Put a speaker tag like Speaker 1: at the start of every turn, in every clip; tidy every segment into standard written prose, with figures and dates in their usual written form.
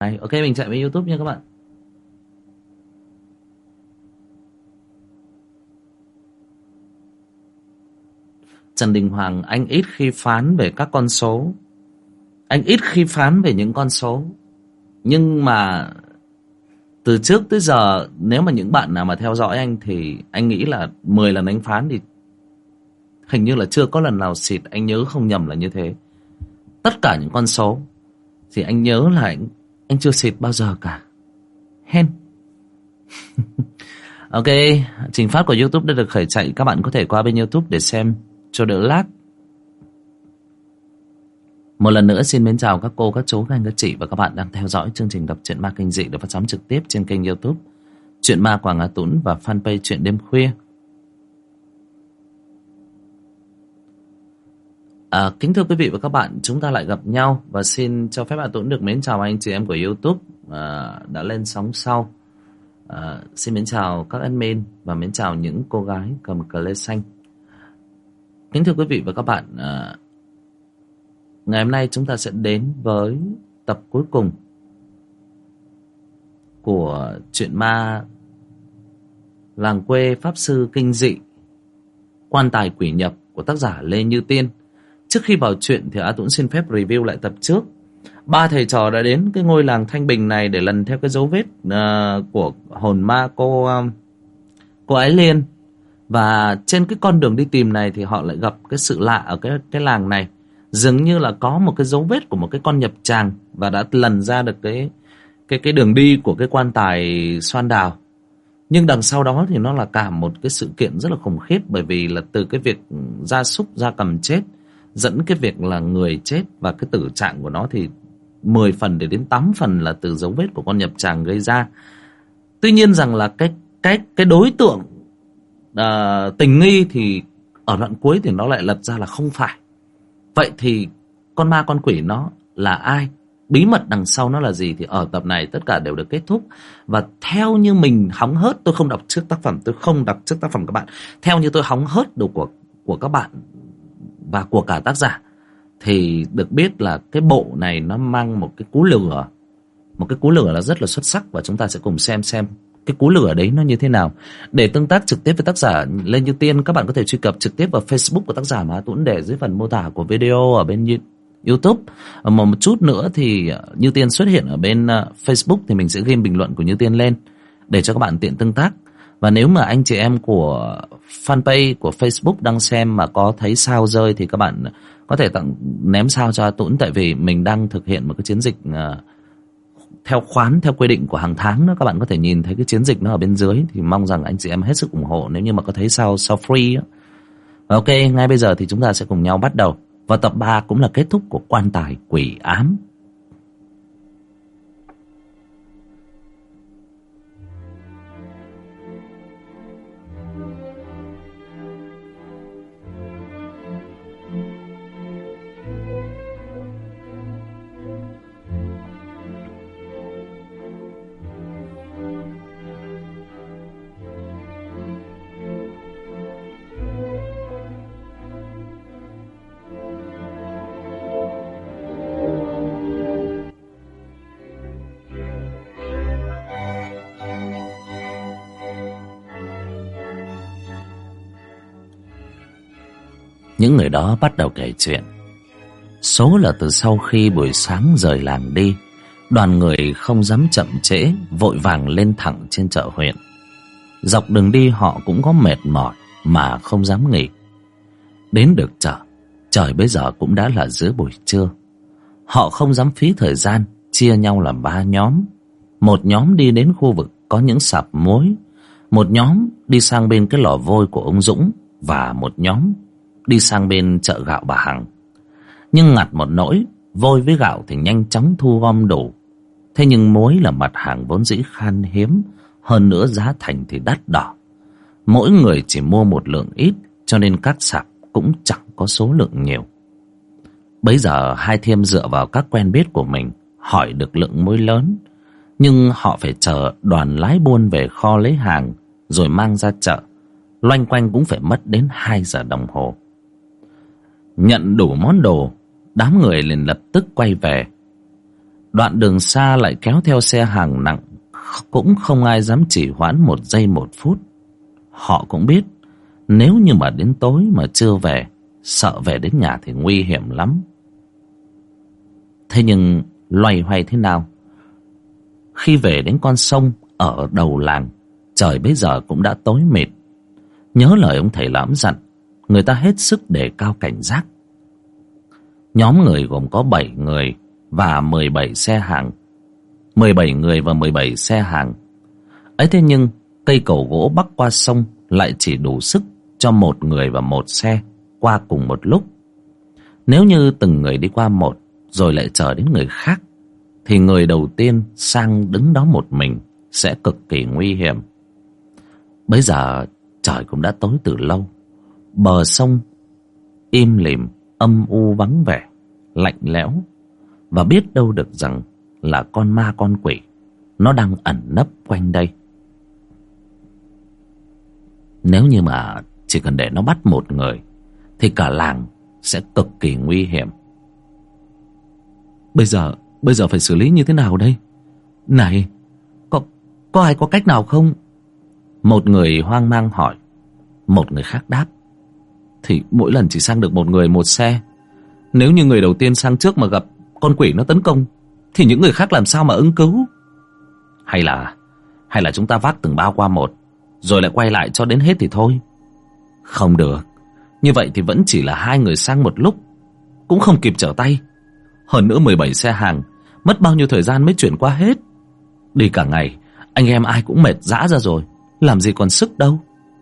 Speaker 1: Đấy, ok mình chạy với YouTube nha các bạn. Trần Đình Hoàng, anh ít khi phán về các con số, anh ít khi phán về những con số, nhưng mà từ trước tới giờ nếu mà những bạn nào mà theo dõi anh thì anh nghĩ là 10 lần anh phán thì hình như là chưa có lần nào xịt, anh nhớ không nhầm là như thế. Tất cả những con số thì anh nhớ là anh chưa xịt bao giờ cả. Hen. Ok, trình phát của YouTube đã được khởi chạy, các bạn có thể qua bên YouTube để xem cho đỡ lag. Một lần nữa xin mến chào các cô, các chú, các anh, các chị và các bạn đang theo dõi chương trình đọc truyện ma kinh dị được phát sóng trực tiếp trên kênh YouTube Chuyện Ma Quảng Á Tũng và fanpage Chuyện Đêm Khuya. Kính thưa quý vị và các bạn, chúng ta lại gặp nhau và xin cho phép bạn Tuấn được mến chào anh chị em của YouTube đã lên sóng sau. Xin mến chào các admin và mến chào những cô gái cầm cờ lê xanh. Kính thưa quý vị và các bạn, ngày hôm nay chúng ta sẽ đến với tập cuối cùng của Chuyện Ma Làng Quê Pháp Sư Kinh Dị Quan Tài Quỷ Nhập của tác giả Lê Như Tiên. Trước khi vào chuyện thì Á Tuấn xin phép review lại tập trước. Ba thầy trò đã đến cái ngôi làng Thanh Bình này để lần theo cái dấu vết của hồn ma cô Ái Liên. Và trên cái con đường đi tìm này thì họ lại gặp cái sự lạ ở cái làng này. Dường như là có một cái dấu vết của một cái con nhập tràng và đã lần ra được cái đường đi của cái quan tài xoan đào. Nhưng đằng sau đó thì nó là cả một cái sự kiện rất là khủng khiếp, bởi vì là từ cái việc gia súc gia cầm chết dẫn cái việc là người chết, và cái tử trạng của nó thì 10 phần để đến 8 phần là từ dấu vết của con nhập tràng gây ra. Tuy nhiên rằng là cái đối tượng tình nghi thì ở đoạn cuối thì nó lại lật ra là không phải. Vậy thì con ma con quỷ nó là ai? Bí mật đằng sau nó là gì? Thì ở tập này tất cả đều được kết thúc. Và theo như mình hóng hớt, tôi không đọc trước tác phẩm, tôi không đọc trước tác phẩm các bạn. Theo như tôi hóng hớt đồ của các bạn và của cả tác giả, thì được biết là cái bộ này nó mang một cái cú lửa. Một cái cú lửa là rất là xuất sắc, và chúng ta sẽ cùng xem cái cú lửa đấy nó như thế nào. Để tương tác trực tiếp với tác giả Lê Như Tiên, các bạn có thể truy cập trực tiếp vào Facebook của tác giả mà Tuấn để dưới phần mô tả của video ở bên YouTube. Một chút nữa thì Như Tiên xuất hiện ở bên Facebook thì mình sẽ ghi bình luận của Như Tiên lên để cho các bạn tiện tương tác. Và nếu mà anh chị em của fanpage của Facebook đang xem mà có thấy sao rơi thì các bạn có thể ném sao cho Tuấn, tại vì mình đang thực hiện một cái chiến dịch theo khoán, theo quy định của hàng tháng đó. Các bạn có thể nhìn thấy cái chiến dịch nó ở bên dưới, thì mong rằng anh chị em hết sức ủng hộ nếu như mà có thấy sao free đó. Ok, ngay bây giờ thì chúng ta sẽ cùng nhau bắt đầu. Và tập 3 cũng là kết thúc của Quan Tài Quỷ Ám. Những người đó bắt đầu kể chuyện. Số là từ sau khi buổi sáng rời làng đi, đoàn người không dám chậm trễ, vội vàng lên thẳng trên chợ huyện. Dọc đường đi họ cũng có mệt mỏi mà không dám nghỉ. Đến được chợ, trời bây giờ cũng đã là giữa buổi trưa. Họ không dám phí thời gian, chia nhau làm 3 nhóm. Một nhóm đi đến khu vực có những sạp muối, một nhóm đi sang bên cái lò vôi của ông Dũng, và một nhóm đi sang bên chợ gạo bà Hằng. Nhưng ngặt một nỗi, vôi với gạo thì nhanh chóng thu gom đủ. Thế nhưng muối là mặt hàng vốn dĩ khan hiếm, hơn nữa giá thành thì đắt đỏ. Mỗi người chỉ mua một lượng ít, cho nên các sạp cũng chẳng có số lượng nhiều. Bấy giờ hai thiêm dựa vào các quen biết của mình hỏi được lượng muối lớn, nhưng họ phải chờ đoàn lái buôn về kho lấy hàng rồi mang ra chợ. Loanh quanh cũng phải mất đến 2 giờ đồng hồ. Nhận đủ món đồ, đám người liền lập tức quay về. Đoạn đường xa lại kéo theo xe hàng nặng, cũng không ai dám chỉ hoãn 1 giây 1 phút. Họ cũng biết nếu như mà đến tối mà chưa về, sợ về đến nhà thì nguy hiểm lắm. Thế nhưng loay hoay thế nào, khi về đến con sông ở đầu làng, trời bấy giờ cũng đã tối mịt. Nhớ lời ông thầy lãm dặn, người ta hết sức đề cao cảnh giác. Nhóm người gồm có 7 người và 17 xe hàng. 17 người và 17 xe hàng. Ấy thế nhưng cây cầu gỗ bắc qua sông lại chỉ đủ sức cho 1 người và 1 xe qua cùng một lúc. Nếu như từng người đi qua một rồi lại chờ đến người khác, thì người đầu tiên sang đứng đó một mình sẽ cực kỳ nguy hiểm. Bây giờ trời cũng đã tối từ lâu. Bờ sông im lìm, âm u vắng vẻ, lạnh lẽo. Và biết đâu được rằng là con ma con quỷ nó đang ẩn nấp quanh đây. Nếu như mà chỉ cần để nó bắt một người thì cả làng sẽ cực kỳ nguy hiểm. Bây giờ phải xử lý như thế nào đây? Này, có ai có cách nào không? Một người hoang mang hỏi. Một người khác đáp. Thì mỗi lần chỉ sang được 1 người 1 xe. Nếu như người đầu tiên sang trước mà gặp con quỷ nó tấn công, thì những người khác làm sao mà ứng cứu? Hay là chúng ta vác từng bao qua một, rồi lại quay lại cho đến hết thì thôi? Không được. Như vậy thì vẫn chỉ là 2 người sang một lúc, cũng không kịp trở tay. Hơn nữa 17 xe hàng, mất bao nhiêu thời gian mới chuyển qua hết. Đi cả ngày, anh em ai cũng mệt rã ra rồi, làm gì còn sức đâu.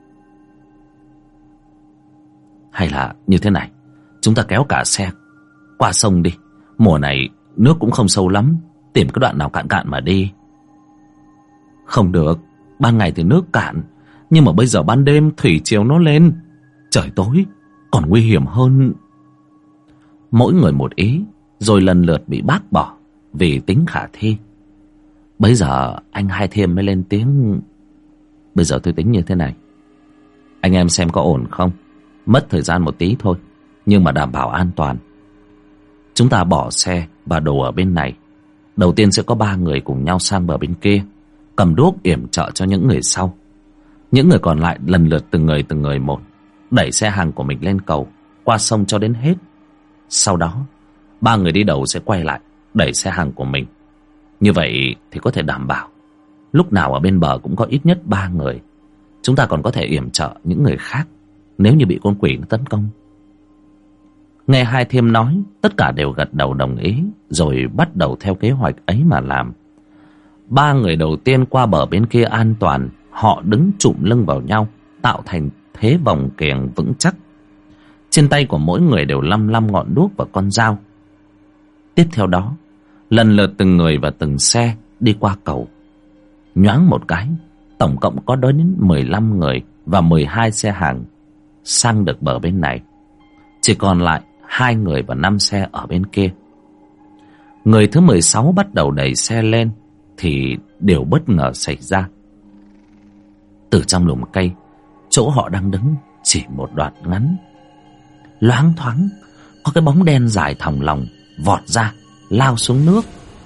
Speaker 1: Hay là như thế này, chúng ta kéo cả xe qua sông đi. Mùa này nước cũng không sâu lắm, tìm cái đoạn nào cạn cạn mà đi. Không được, ban ngày thì nước cạn, nhưng mà bây giờ ban đêm thủy triều nó lên, trời tối còn nguy hiểm hơn. Mỗi người một ý, rồi lần lượt bị bác bỏ vì tính khả thi. Bây giờ anh Hai Thiêm mới lên tiếng. Bây giờ tôi tính như thế này, anh em xem có ổn không? Mất thời gian một tí thôi, nhưng mà đảm bảo an toàn. Chúng ta bỏ xe và đồ ở bên này. Đầu tiên sẽ có 3 người cùng nhau sang bờ bên kia, cầm đuốc yểm trợ cho những người sau. Những người còn lại lần lượt từng người một, đẩy xe hàng của mình lên cầu, qua sông cho đến hết. Sau đó 3 người đi đầu sẽ quay lại, đẩy xe hàng của mình. Như vậy thì có thể đảm bảo lúc nào ở bên bờ cũng có ít nhất 3 người. Chúng ta còn có thể yểm trợ những người khác nếu như bị con quỷ nó tấn công. Nghe Hai Thiêm nói, tất cả đều gật đầu đồng ý, rồi bắt đầu theo kế hoạch ấy mà làm. 3 người đầu tiên qua bờ bên kia an toàn, họ đứng chụm lưng vào nhau, tạo thành thế vòng kềnh vững chắc. Trên tay của mỗi người đều lăm ngọn đuốc và con dao. Tiếp theo đó, lần lượt từng người và từng xe đi qua cầu. Nhoáng một cái, tổng cộng có đến 15 người và 12 xe hàng sang được bờ bên này. Chỉ còn lại 2 người và 5 xe ở bên kia. Người thứ 16 bắt đầu đẩy xe lên thì điều bất ngờ xảy ra. Từ trong lùm cây, chỗ họ đang đứng chỉ một đoạn ngắn, loáng thoáng có cái bóng đen dài thòng lòng vọt ra, lao xuống nước.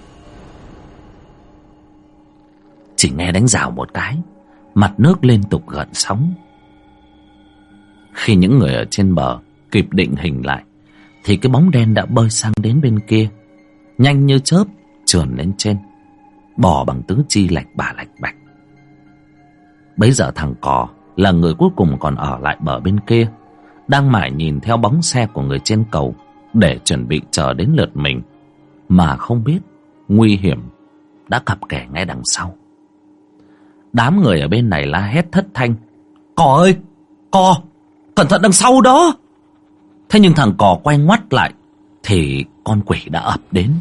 Speaker 1: Chỉ nghe đánh rào một cái, mặt nước liên tục gợn sóng. Khi những người ở trên bờ kịp định hình lại, thì cái bóng đen đã bơi sang đến bên kia, nhanh như chớp trườn lên trên, bò bằng tứ chi lạch bạch. Bấy giờ thằng Cò là người cuối cùng còn ở lại bờ bên kia, đang mải nhìn theo bóng xe của người trên cầu để chuẩn bị chờ đến lượt mình, mà không biết nguy hiểm đã cặp kè ngay đằng sau. Đám người ở bên này la hét thất thanh: Cò ơi, Cò, cẩn thận đằng sau đó! Thế nhưng thằng Cò quay ngoắt lại thì con quỷ đã ập đến.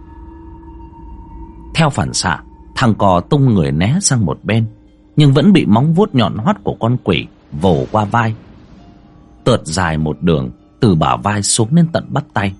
Speaker 1: Theo phản xạ, thằng Cò tung người né sang một bên, nhưng vẫn bị móng vuốt nhọn hoắt của con quỷ vồ qua vai, tượt dài một đường từ bả vai xuống đến tận bắp tay.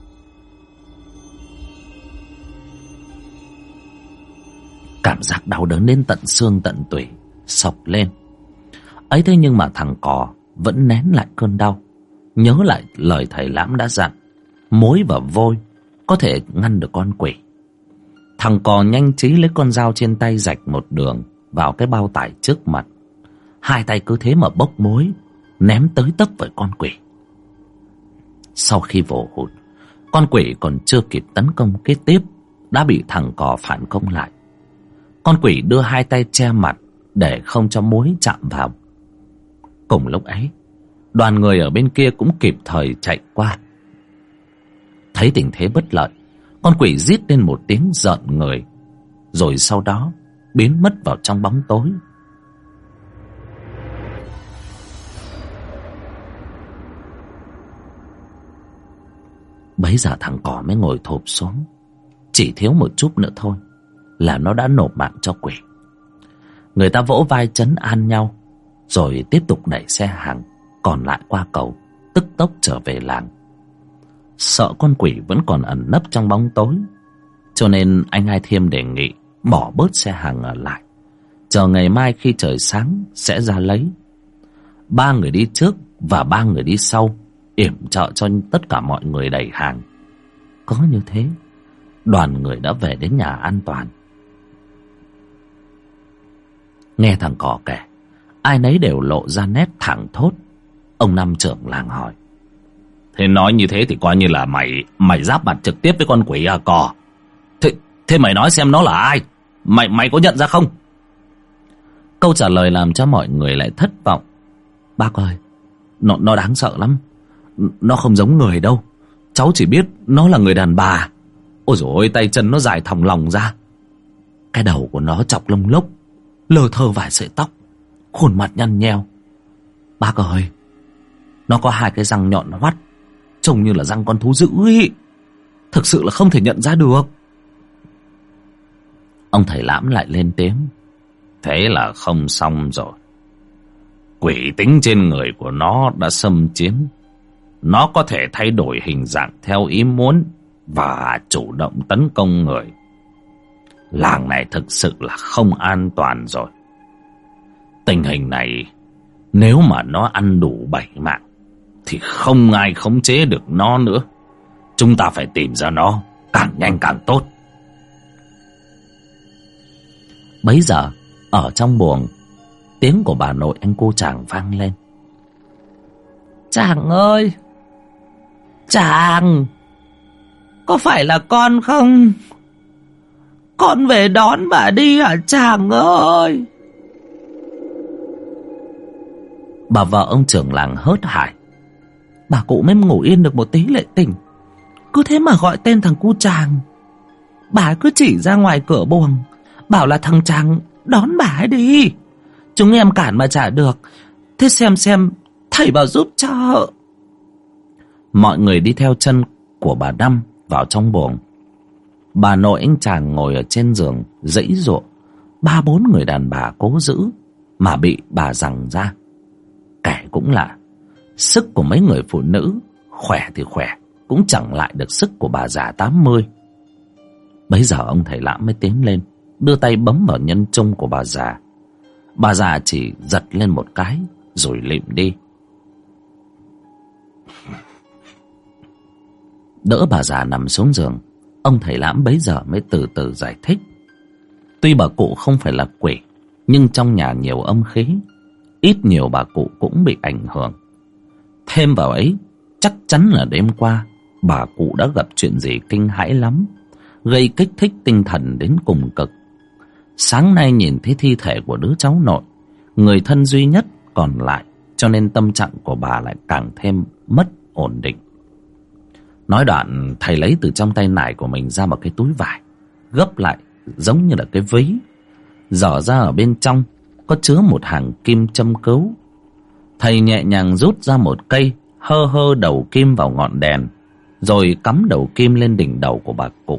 Speaker 1: Cảm giác đau đớn đến tận xương tận tủy xộc lên. Ấy thế nhưng mà thằng Cò vẫn nén lại cơn đau, nhớ lại lời thầy Lãm đã dặn, muối và vôi có thể ngăn được con quỷ. Thằng cò nhanh trí lấy con dao trên tay rạch một đường vào cái bao tải trước mặt. Hai tay cứ thế mà bốc mối, ném tới tấp với con quỷ. Sau khi vồ hụt, con quỷ còn chưa kịp tấn công kế tiếp đã bị thằng cò phản công lại. Con quỷ đưa hai tay che mặt để không cho mối chạm vào. Cùng lúc ấy, đoàn người ở bên kia cũng kịp thời chạy qua. Thấy tình thế bất lợi, con quỷ rít lên một tiếng rợn người, rồi sau đó biến mất vào trong bóng tối. Bấy giờ thằng cò mới ngồi thụp xuống. Chỉ thiếu một chút nữa thôi là nó đã nộp mạng cho quỷ. Người ta vỗ vai trấn an nhau, rồi tiếp tục đẩy xe hàng còn lại qua cầu, tức tốc trở về làng. Sợ con quỷ vẫn còn ẩn nấp trong bóng tối, cho nên anh Hai Thiêm đề nghị bỏ bớt xe hàng ở lại, chờ ngày mai khi trời sáng sẽ ra lấy. 3 người đi trước và 3 người đi sau yểm trợ cho tất cả mọi người đẩy hàng. Có như thế, đoàn người đã về đến nhà an toàn. Nghe thằng cò kể, ai nấy đều lộ ra nét thẳng thốt. Ông Năm trưởng làng hỏi: Thế nói như thế thì coi như là mày giáp mặt trực tiếp với con quỷ à cò? Thế mày nói xem nó là ai? Mày có nhận ra không? Câu trả lời làm cho mọi người lại thất vọng. Bác ơi, nó đáng sợ lắm. Nó không giống người đâu. Cháu chỉ biết nó là người đàn bà. Ôi dồi ôi, tay chân nó dài thòng lòng ra. Cái đầu của nó chọc lông lốc, lờ thơ vài sợi tóc, khuôn mặt nhăn nheo. Bác ơi, nó có 2 cái răng nhọn hoắt, trông như là răng con thú dữ ý. Thực sự là không thể nhận ra được. Ông thầy Lãm lại lên tiếng: Thế là không xong rồi. Quỷ tính trên người của nó đã xâm chiếm. Nó có thể thay đổi hình dạng theo ý muốn và chủ động tấn công người. Làng này thực sự là không an toàn rồi. Tình hình này, nếu mà nó ăn đủ 7 mạng thì không ai khống chế được nó nữa. Chúng ta phải tìm ra nó càng nhanh càng tốt. Bấy giờ, ở trong buồng, tiếng của bà nội anh cô Tràng vang lên: Tràng ơi! Tràng! Có phải là con không? Con về đón bà đi hả Tràng ơi? Bà vợ ông trưởng làng hớt hải: Bà cụ mới ngủ yên được một tí lại tỉnh, cứ thế mà gọi tên thằng cu Tràng. Bà cứ chỉ ra ngoài cửa buồng, bảo là thằng Tràng đón bà ấy đi. Chúng em cản mà chả được. Thế xem thầy bảo giúp cho. Mọi người đi theo chân của bà Năm vào trong buồng. Bà nội anh Tràng ngồi ở trên giường giãy giụa. 3-4 người đàn bà cố giữ mà bị bà giằng ra. Kẻ cũng lạ, sức của mấy người phụ nữ khỏe thì khỏe, cũng chẳng lại được sức của bà già 80. Bấy giờ ông thầy Lãm mới tiến lên, đưa tay bấm vào nhân trung của bà già. Bà già chỉ giật lên một cái rồi lịm đi. Đỡ bà già nằm xuống giường, ông thầy Lãm bấy giờ mới từ từ giải thích. Tuy bà cụ không phải là quỷ, nhưng trong nhà nhiều âm khí, ít nhiều bà cụ cũng bị ảnh hưởng. Thêm vào ấy, chắc chắn là đêm qua bà cụ đã gặp chuyện gì kinh hãi lắm, gây kích thích tinh thần đến cùng cực. Sáng nay nhìn thấy thi thể của đứa cháu nội, người thân duy nhất còn lại, cho nên tâm trạng của bà lại càng thêm mất ổn định. Nói đoạn, thầy lấy từ trong tay nải của mình ra một cái túi vải, gấp lại giống như là cái ví. Dở ra ở bên trong có chứa một hàng kim châm cứu. Thầy nhẹ nhàng rút ra một cây, hơ đầu kim vào ngọn đèn, rồi cắm đầu kim lên đỉnh đầu của bà cụ.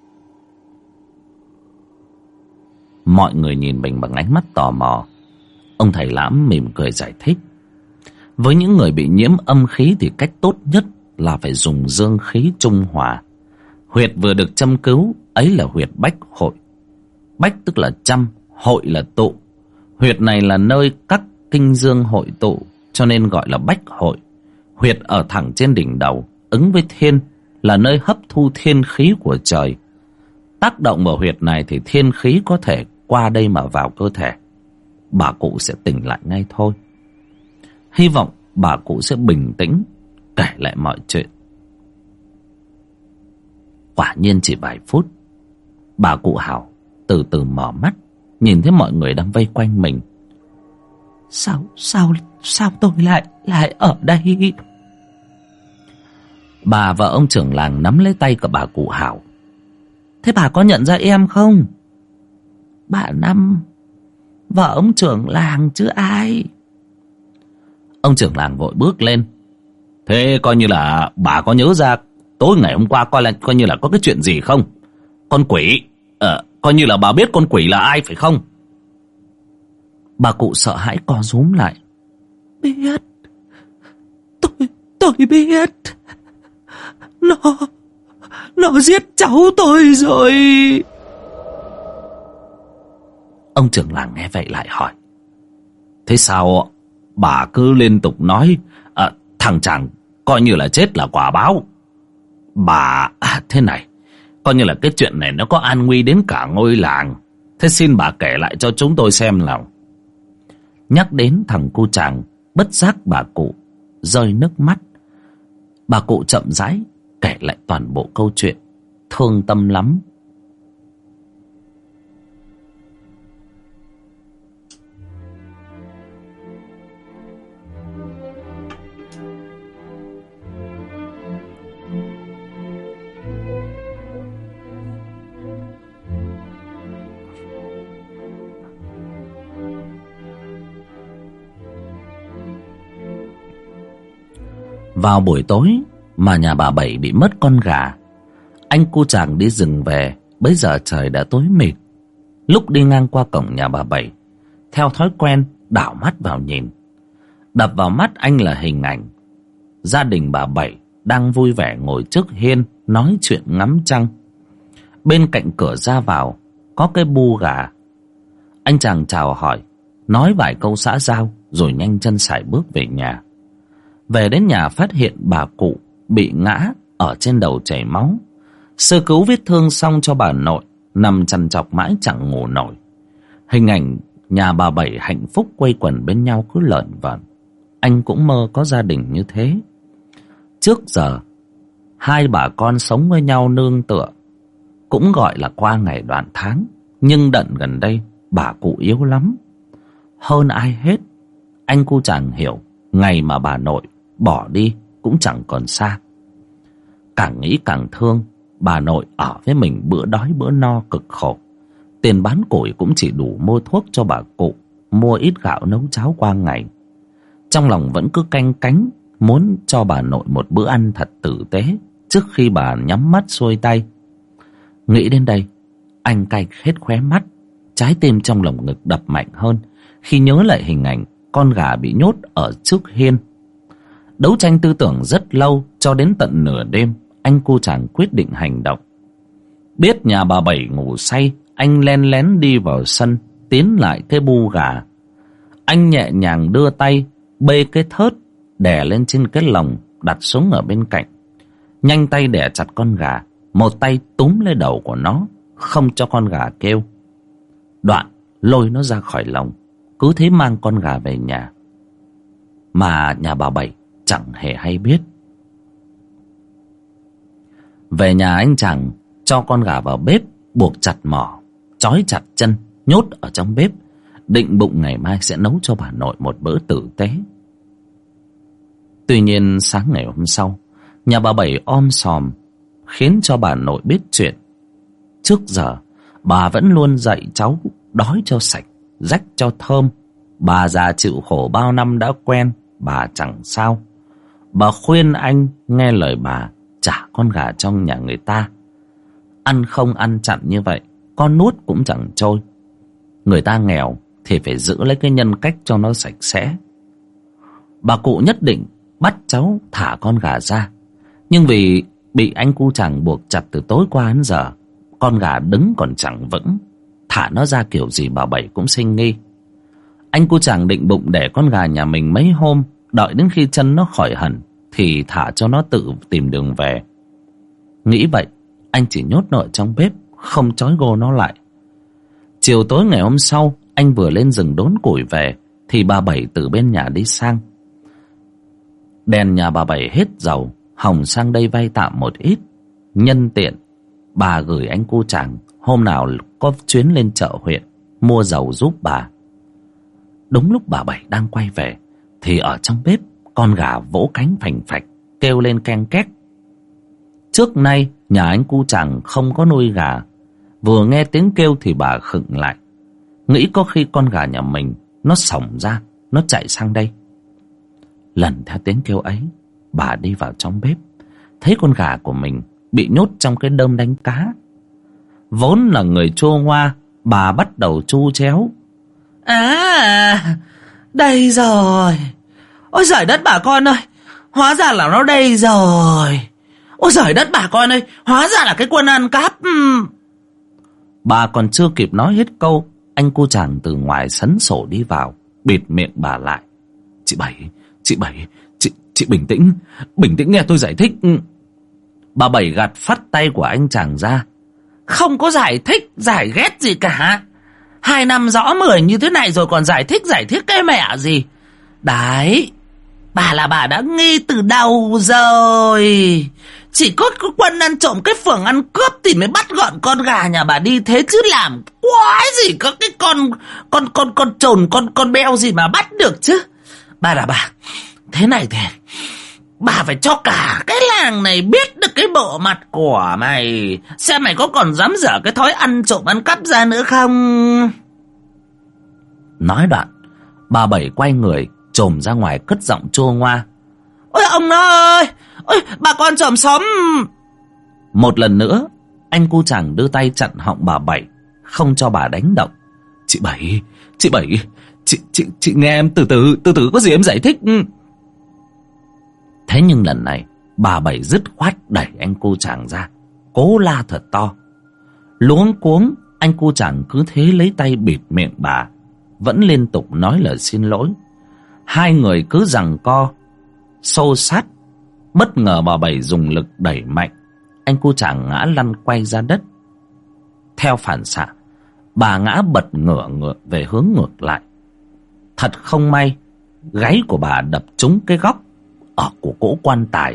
Speaker 1: Mọi người nhìn mình bằng ánh mắt tò mò. Ông thầy Lãm mỉm cười giải thích: Với những người bị nhiễm âm khí thì cách tốt nhất là phải dùng dương khí trung hòa. Huyệt vừa được châm cứu ấy là huyệt bách hội. Bách tức là châm, hội là tụ. Huyệt này là nơi các kinh dương hội tụ, cho nên gọi là bách hội. Huyệt ở thẳng trên đỉnh đầu, ứng với thiên, là nơi hấp thu thiên khí của trời. Tác động vào huyệt này thì thiên khí có thể qua đây mà vào cơ thể. Bà cụ sẽ tỉnh lại ngay thôi. Hy vọng bà cụ sẽ bình tĩnh kể lại mọi chuyện. Quả nhiên chỉ vài phút, bà cụ Hảo từ từ mở mắt, nhìn thấy mọi người đang vây quanh mình. Sao tôi lại ở đây? Bà và ông trưởng làng nắm lấy tay của bà cụ Hảo. Thế bà có nhận ra em không? Bà Năm, vợ ông trưởng làng chứ ai. Ông trưởng làng vội bước lên. Thế coi như là bà có nhớ ra tối ngày hôm qua coi như là có cái chuyện gì không? Con quỷ, coi như là bà biết con quỷ là ai phải không? Bà cụ sợ hãi co rúm lại. Biết. Tôi biết. Nó giết cháu tôi rồi. Ông trưởng làng nghe vậy lại hỏi. Thế sao bà cứ liên tục nói thằng chàng coi như là chết là quả báo? Bà thế này, coi như là cái chuyện này nó có an nguy đến cả ngôi làng. Thế xin bà kể lại cho chúng tôi xem nào. Nhắc đến thằng cu chàng, bất giác bà cụ rơi nước mắt. Bà cụ chậm rãi kể lại toàn bộ câu chuyện, thương tâm lắm. Vào buổi tối mà nhà bà Bảy bị mất con gà. Anh cu chàng đi rừng về, bấy giờ trời đã tối mịt. Lúc đi ngang qua cổng nhà bà Bảy, theo thói quen đảo mắt vào nhìn. Đập vào mắt anh là hình ảnh gia đình bà Bảy đang vui vẻ ngồi trước hiên nói chuyện ngắm trăng. Bên cạnh cửa ra vào có cái bu gà. Anh chàng chào hỏi, nói vài câu xã giao rồi nhanh chân sải bước về nhà. Về đến nhà phát hiện bà cụ bị ngã ở trên đầu chảy máu. Sơ cứu vết thương xong cho bà nội, nằm trằn trọc mãi chẳng ngủ nổi. Hình ảnh nhà bà Bảy hạnh phúc quây quần bên nhau cứ lởn vởn. Anh cũng mơ có gia đình như thế. Trước giờ hai bà con sống với nhau nương tựa, cũng gọi là qua ngày đoạn tháng. Nhưng đợt gần đây bà cụ yếu lắm. Hơn ai hết, anh cu chàng hiểu ngày mà bà nội bỏ đi cũng chẳng còn xa. Càng nghĩ càng thương. Bà nội ở với mình bữa đói bữa no cực khổ. Tiền bán củi cũng chỉ đủ mua thuốc cho bà cụ, mua ít gạo nấu cháo qua ngày. Trong lòng vẫn cứ canh cánh muốn cho bà nội một bữa ăn thật tử tế trước khi bà nhắm mắt xuôi tay. Nghĩ đến đây, anh cay hết khóe mắt. Trái tim trong lồng ngực đập mạnh hơn khi nhớ lại hình ảnh con gà bị nhốt ở trước hiên. Đấu tranh tư tưởng rất lâu, cho đến tận nửa đêm anh cu chàng quyết định hành động. Biết nhà bà Bảy ngủ say, anh len lén đi vào sân, tiến lại cái bu gà. Anh nhẹ nhàng đưa tay bê cái thớt đè lên trên cái lồng đặt xuống ở bên cạnh. Nhanh tay đè chặt con gà, một tay túm lấy đầu của nó, không cho con gà kêu. Đoạn lôi nó ra khỏi lồng, cứ thế mang con gà về nhà. Mà nhà bà Bảy chẳng hề hay biết. Về nhà anh chàng cho con gà vào bếp, buộc chặt mỏ, trói chặt chân, nhốt ở trong bếp, định bụng ngày mai sẽ nấu cho bà nội một bữa tử tế. Tuy nhiên sáng ngày hôm sau, nhà bà Bảy om sòm, khiến cho bà nội biết chuyện. Trước giờ bà vẫn luôn dạy cháu đói cho sạch, rách cho thơm. Bà già chịu khổ bao năm đã quen, bà chẳng sao. Bà khuyên anh nghe lời bà, trả con gà trong nhà người ta. Ăn không ăn chặn như vậy, con nuốt cũng chẳng trôi. Người ta nghèo thì phải giữ lấy cái nhân cách cho nó sạch sẽ. Bà cụ nhất định bắt cháu thả con gà ra. Nhưng vì bị anh cu chàng buộc chặt từ tối qua đến giờ, con gà đứng còn chẳng vững. Thả nó ra kiểu gì bà Bảy cũng sinh nghi. Anh cu chàng định bụng để con gà nhà mình mấy hôm, đợi đến khi chân nó khỏi hẳn thì thả cho nó tự tìm đường về. Nghĩ vậy, anh chỉ nhốt nó ở trong bếp, không trói gô nó lại. Chiều tối ngày hôm sau, anh vừa lên rừng đốn củi về thì bà Bảy từ bên nhà đi sang. Đèn nhà bà Bảy hết dầu, Hồng sang đây vay tạm một ít. Nhân tiện bà gửi anh cu chàng hôm nào có chuyến lên chợ huyện mua dầu giúp bà. Đúng lúc bà Bảy đang quay về thì ở trong bếp con gà vỗ cánh phành phạch kêu lên keng két. Trước nay nhà anh cu chàng không có nuôi gà. Vừa nghe tiếng kêu thì bà khựng lại, nghĩ có khi con gà nhà mình nó xổng ra, nó chạy sang đây. Lần theo tiếng kêu ấy, bà đi vào trong bếp, thấy con gà của mình bị nhốt trong cái đơm đánh cá. Vốn là người chua ngoa, bà bắt đầu chu chéo. À, đây rồi. Ôi giời đất bà con ơi, hóa ra là nó đây rồi. Ôi giời đất bà con ơi, hóa ra là cái quân ăn cắp. Bà còn chưa kịp nói hết câu, anh cu chàng từ ngoài sấn sổ đi vào, bịt miệng bà lại. Chị Bảy, chị bình tĩnh nghe tôi giải thích. Bà Bảy gạt phắt tay của anh chàng ra. Không có giải thích, giải ghét gì cả. 2 năm rõ 10 như thế này rồi còn giải thích cái mẹ gì. Đấy, bà là bà đã nghi từ đầu rồi. Chỉ có quân ăn trộm cái phường ăn cướp thì mới bắt gọn con gà nhà bà đi thế, chứ làm quái gì có cái con trồn con beo gì mà bắt được chứ. Bà là bà, thế này thì bà phải cho cả cái làng này biết được cái bộ mặt của mày, xem mày có còn dám dở cái thói ăn trộm ăn cắp ra nữa không. Nói đoạn, bà Bảy quay người trồm ra ngoài cất giọng chua ngoa. Ôi ông ơi, ôi bà con chòm xóm. Một lần nữa, anh cu chàng đưa tay chặn họng bà Bảy, không cho bà đánh động. Chị Bảy, chị nghe em từ từ có gì em giải thích. Thế nhưng lần này bà Bảy dứt khoát đẩy anh cu chàng ra, cố la thật to. Luống cuống, anh cu chàng cứ thế lấy tay bịt miệng bà, vẫn liên tục nói lời xin lỗi. Hai người cứ giằng co xô sát. Bất ngờ bà Bảy dùng lực đẩy mạnh, anh cu chàng ngã lăn quay ra đất. Theo phản xạ, bà ngã bật ngửa về hướng ngược lại. Thật không may, gáy của bà đập trúng cái góc ở của cỗ quan tài.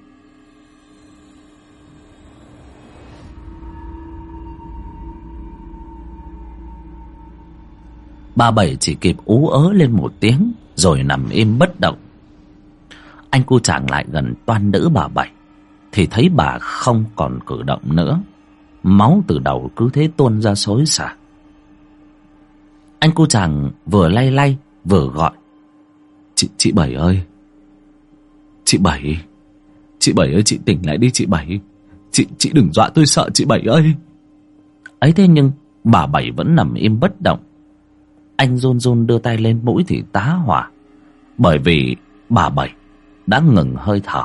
Speaker 1: Bà Bảy chỉ kịp ú ớ lên một tiếng rồi nằm im bất động. Anh cu chàng lại gần toan đỡ bà Bảy thì thấy bà không còn cử động nữa, máu từ đầu cứ thế tuôn ra xối xả. Anh cu chàng vừa lay vừa gọi. Chị Bảy ơi, chị Bảy ơi, chị tỉnh lại đi chị Bảy. Chị đừng dọa tôi sợ chị Bảy ơi. Ấy thế nhưng bà Bảy vẫn nằm im bất động. Anh run đưa tay lên mũi thì tá hỏa, bởi vì bà Bảy đã ngừng hơi thở.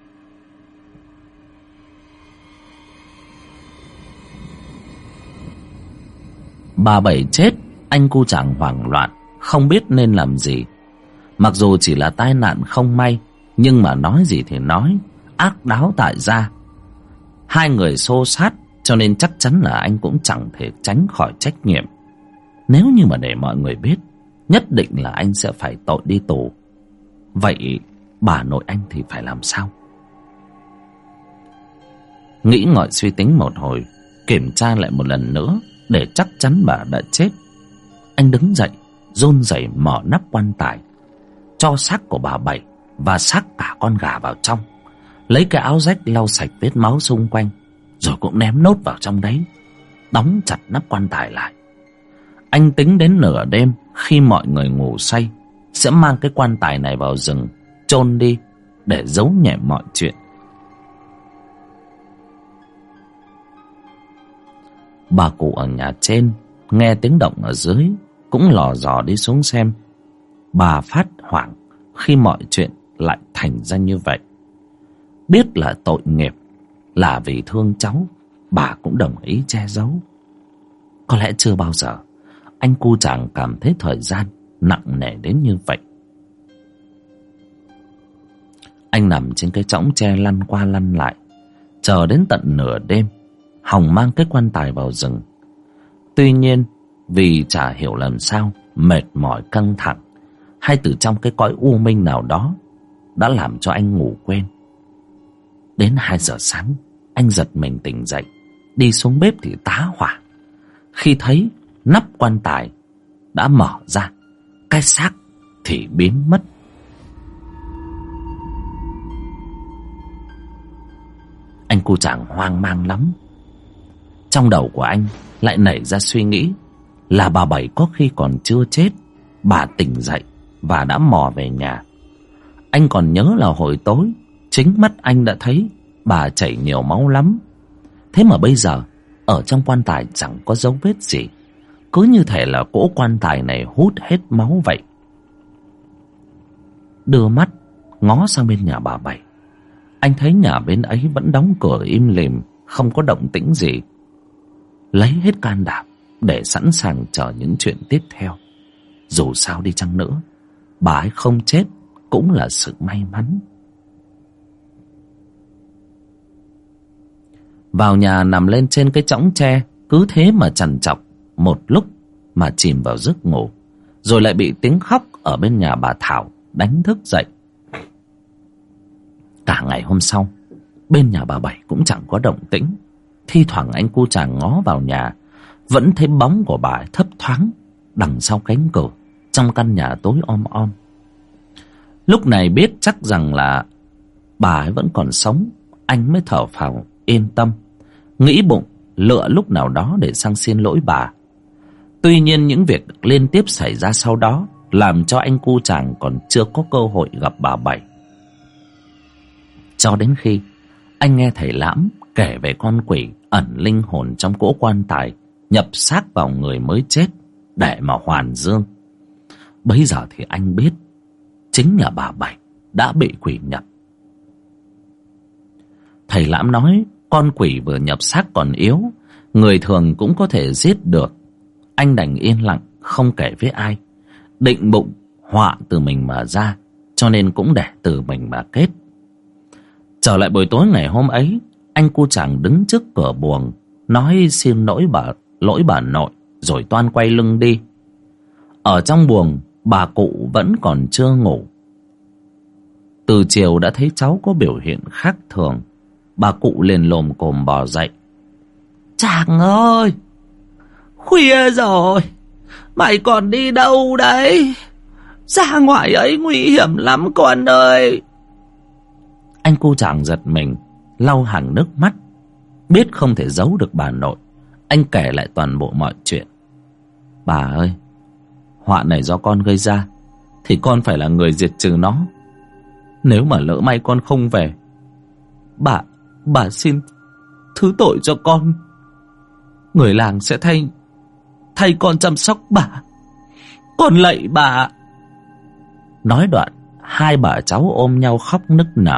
Speaker 1: Bà Bảy chết, anh cu chàng hoảng loạn, không biết nên làm gì. Mặc dù chỉ là tai nạn không may, nhưng mà nói gì thì nói, ác đáo tại gia. Hai người xô sát, cho nên chắc chắn là anh cũng chẳng thể tránh khỏi trách nhiệm. Nếu như mà để mọi người biết, nhất định là anh sẽ phải tội đi tù. Vậy bà nội anh thì phải làm sao? Nghĩ ngợi suy tính một hồi, kiểm tra lại một lần nữa để chắc chắn bà đã chết, anh đứng dậy run rẩy mở nắp quan tài, cho xác của bà Bảy và xác cả con gà vào trong, lấy cái áo rách lau sạch vết máu xung quanh, rồi cũng ném nốt vào trong đấy, đóng chặt nắp quan tài lại. Anh tính đến nửa đêm khi mọi người ngủ say sẽ mang cái quan tài này vào rừng chôn đi để giấu nhẹm mọi chuyện. Bà cụ ở nhà trên nghe tiếng động ở dưới cũng lò dò đi xuống xem. Bà phát hoảng khi mọi chuyện lại thành ra như vậy. Biết là tội nghiệp, là vì thương cháu, bà cũng đồng ý che giấu. Có lẽ chưa bao giờ anh cu chàng cảm thấy thời gian nặng nề đến như vậy. Anh nằm trên cái chõng tre lăn qua lăn lại, chờ đến tận nửa đêm hòng mang cái quan tài vào rừng. Tuy nhiên vì chả hiểu làm sao, mệt mỏi căng thẳng, hay từ trong cái cõi u minh nào đó đã làm cho anh ngủ quên. Đến 2 giờ sáng, anh giật mình tỉnh dậy, đi xuống bếp thì tá hỏa khi thấy nắp quan tài đã mở ra, cái xác thì biến mất. Anh cu chàng hoang mang lắm. Trong đầu của anh lại nảy ra suy nghĩ là bà Bảy có khi còn chưa chết, bà tỉnh dậy và đã mò về nhà. Anh còn nhớ là hồi tối chính mắt anh đã thấy bà chảy nhiều máu lắm. Thế mà bây giờ ở trong quan tài chẳng có dấu vết gì, cứ như thể là cỗ quan tài này hút hết máu vậy. Đưa mắt ngó sang bên nhà bà Bảy, anh thấy nhà bên ấy vẫn đóng cửa im lìm, không có động tĩnh gì. Lấy hết can đảm để sẵn sàng chờ những chuyện tiếp theo. Dù sao đi chăng nữa, bà ấy không chết cũng là sự may mắn. Vào nhà nằm lên trên cái chõng tre, cứ thế mà trằn trọc một lúc mà chìm vào giấc ngủ, rồi lại bị tiếng khóc ở bên nhà bà Thảo đánh thức dậy. Cả ngày hôm sau, bên nhà bà Bảy cũng chẳng có động tĩnh. Thi thoảng anh cu chàng ngó vào nhà, vẫn thấy bóng của bà ấy thấp thoáng đằng sau cánh cửa trong căn nhà tối om om. Lúc này biết chắc rằng là bà ấy vẫn còn sống, anh mới thở phào yên tâm, nghĩ bụng lựa lúc nào đó để sang xin lỗi bà. Tuy nhiên những việc liên tiếp xảy ra sau đó làm cho anh cu chàng còn chưa có cơ hội gặp bà Bảy. Cho đến khi anh nghe thầy Lãm kể về con quỷ ẩn linh hồn trong cỗ quan tài, nhập xác vào người mới chết để mà hoàn dương. Bấy giờ thì anh biết chính là bà Bảy đã bị quỷ nhập. Thầy Lãm nói con quỷ vừa nhập xác còn yếu, người thường cũng có thể giết được. Anh đành yên lặng không kể với ai, định bụng họa từ mình mà ra, cho nên cũng để từ mình mà kết. Trở lại buổi tối ngày hôm ấy, anh cu chàng đứng trước cửa buồng nói xin lỗi bà nội, rồi toan quay lưng đi. Ở trong buồng, bà cụ vẫn còn chưa ngủ. Từ chiều đã thấy cháu có biểu hiện khác thường, bà cụ liền lồm cồm bò dậy. Chàng ơi, khuya rồi, mày còn đi đâu đấy? Ra ngoài ấy nguy hiểm lắm con ơi. Anh cu chàng giật mình, lau hàng nước mắt. Biết không thể giấu được bà nội, anh kể lại toàn bộ mọi chuyện. Bà ơi, họa này do con gây ra thì con phải là người diệt trừ nó. Nếu mà lỡ may con không về, bà xin thứ tội cho con. Người làng sẽ thay con chăm sóc bà. Con lạy bà. Nói đoạn, hai bà cháu ôm nhau khóc nức nở.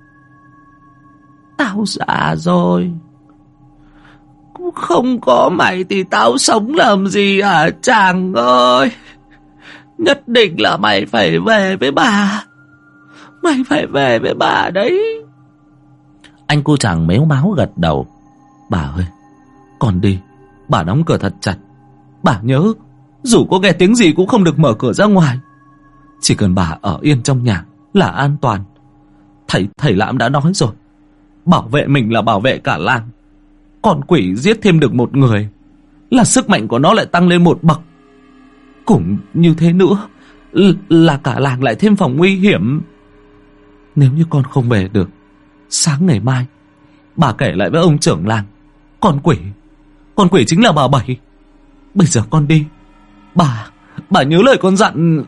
Speaker 1: Tao già rồi, cũng không có mày thì tao sống làm gì hả chàng ơi? Nhất định là mày phải về với bà. Mày phải về với bà đấy. Anh cu chàng mếu máo gật đầu. Bà ơi, con đi, bà đóng cửa thật chặt. Bà nhớ, dù có nghe tiếng gì cũng không được mở cửa ra ngoài. Chỉ cần bà ở yên trong nhà là an toàn. Thầy Lãm đã nói rồi, bảo vệ mình là bảo vệ cả làng. Con quỷ giết thêm được một người là sức mạnh của nó lại tăng lên một bậc. Cũng như thế nữa là cả làng lại thêm phòng nguy hiểm. Nếu như con không về được, sáng ngày mai bà kể lại với ông trưởng làng con quỷ chính là bà Bảy. Bây giờ con đi, bà nhớ lời con dặn.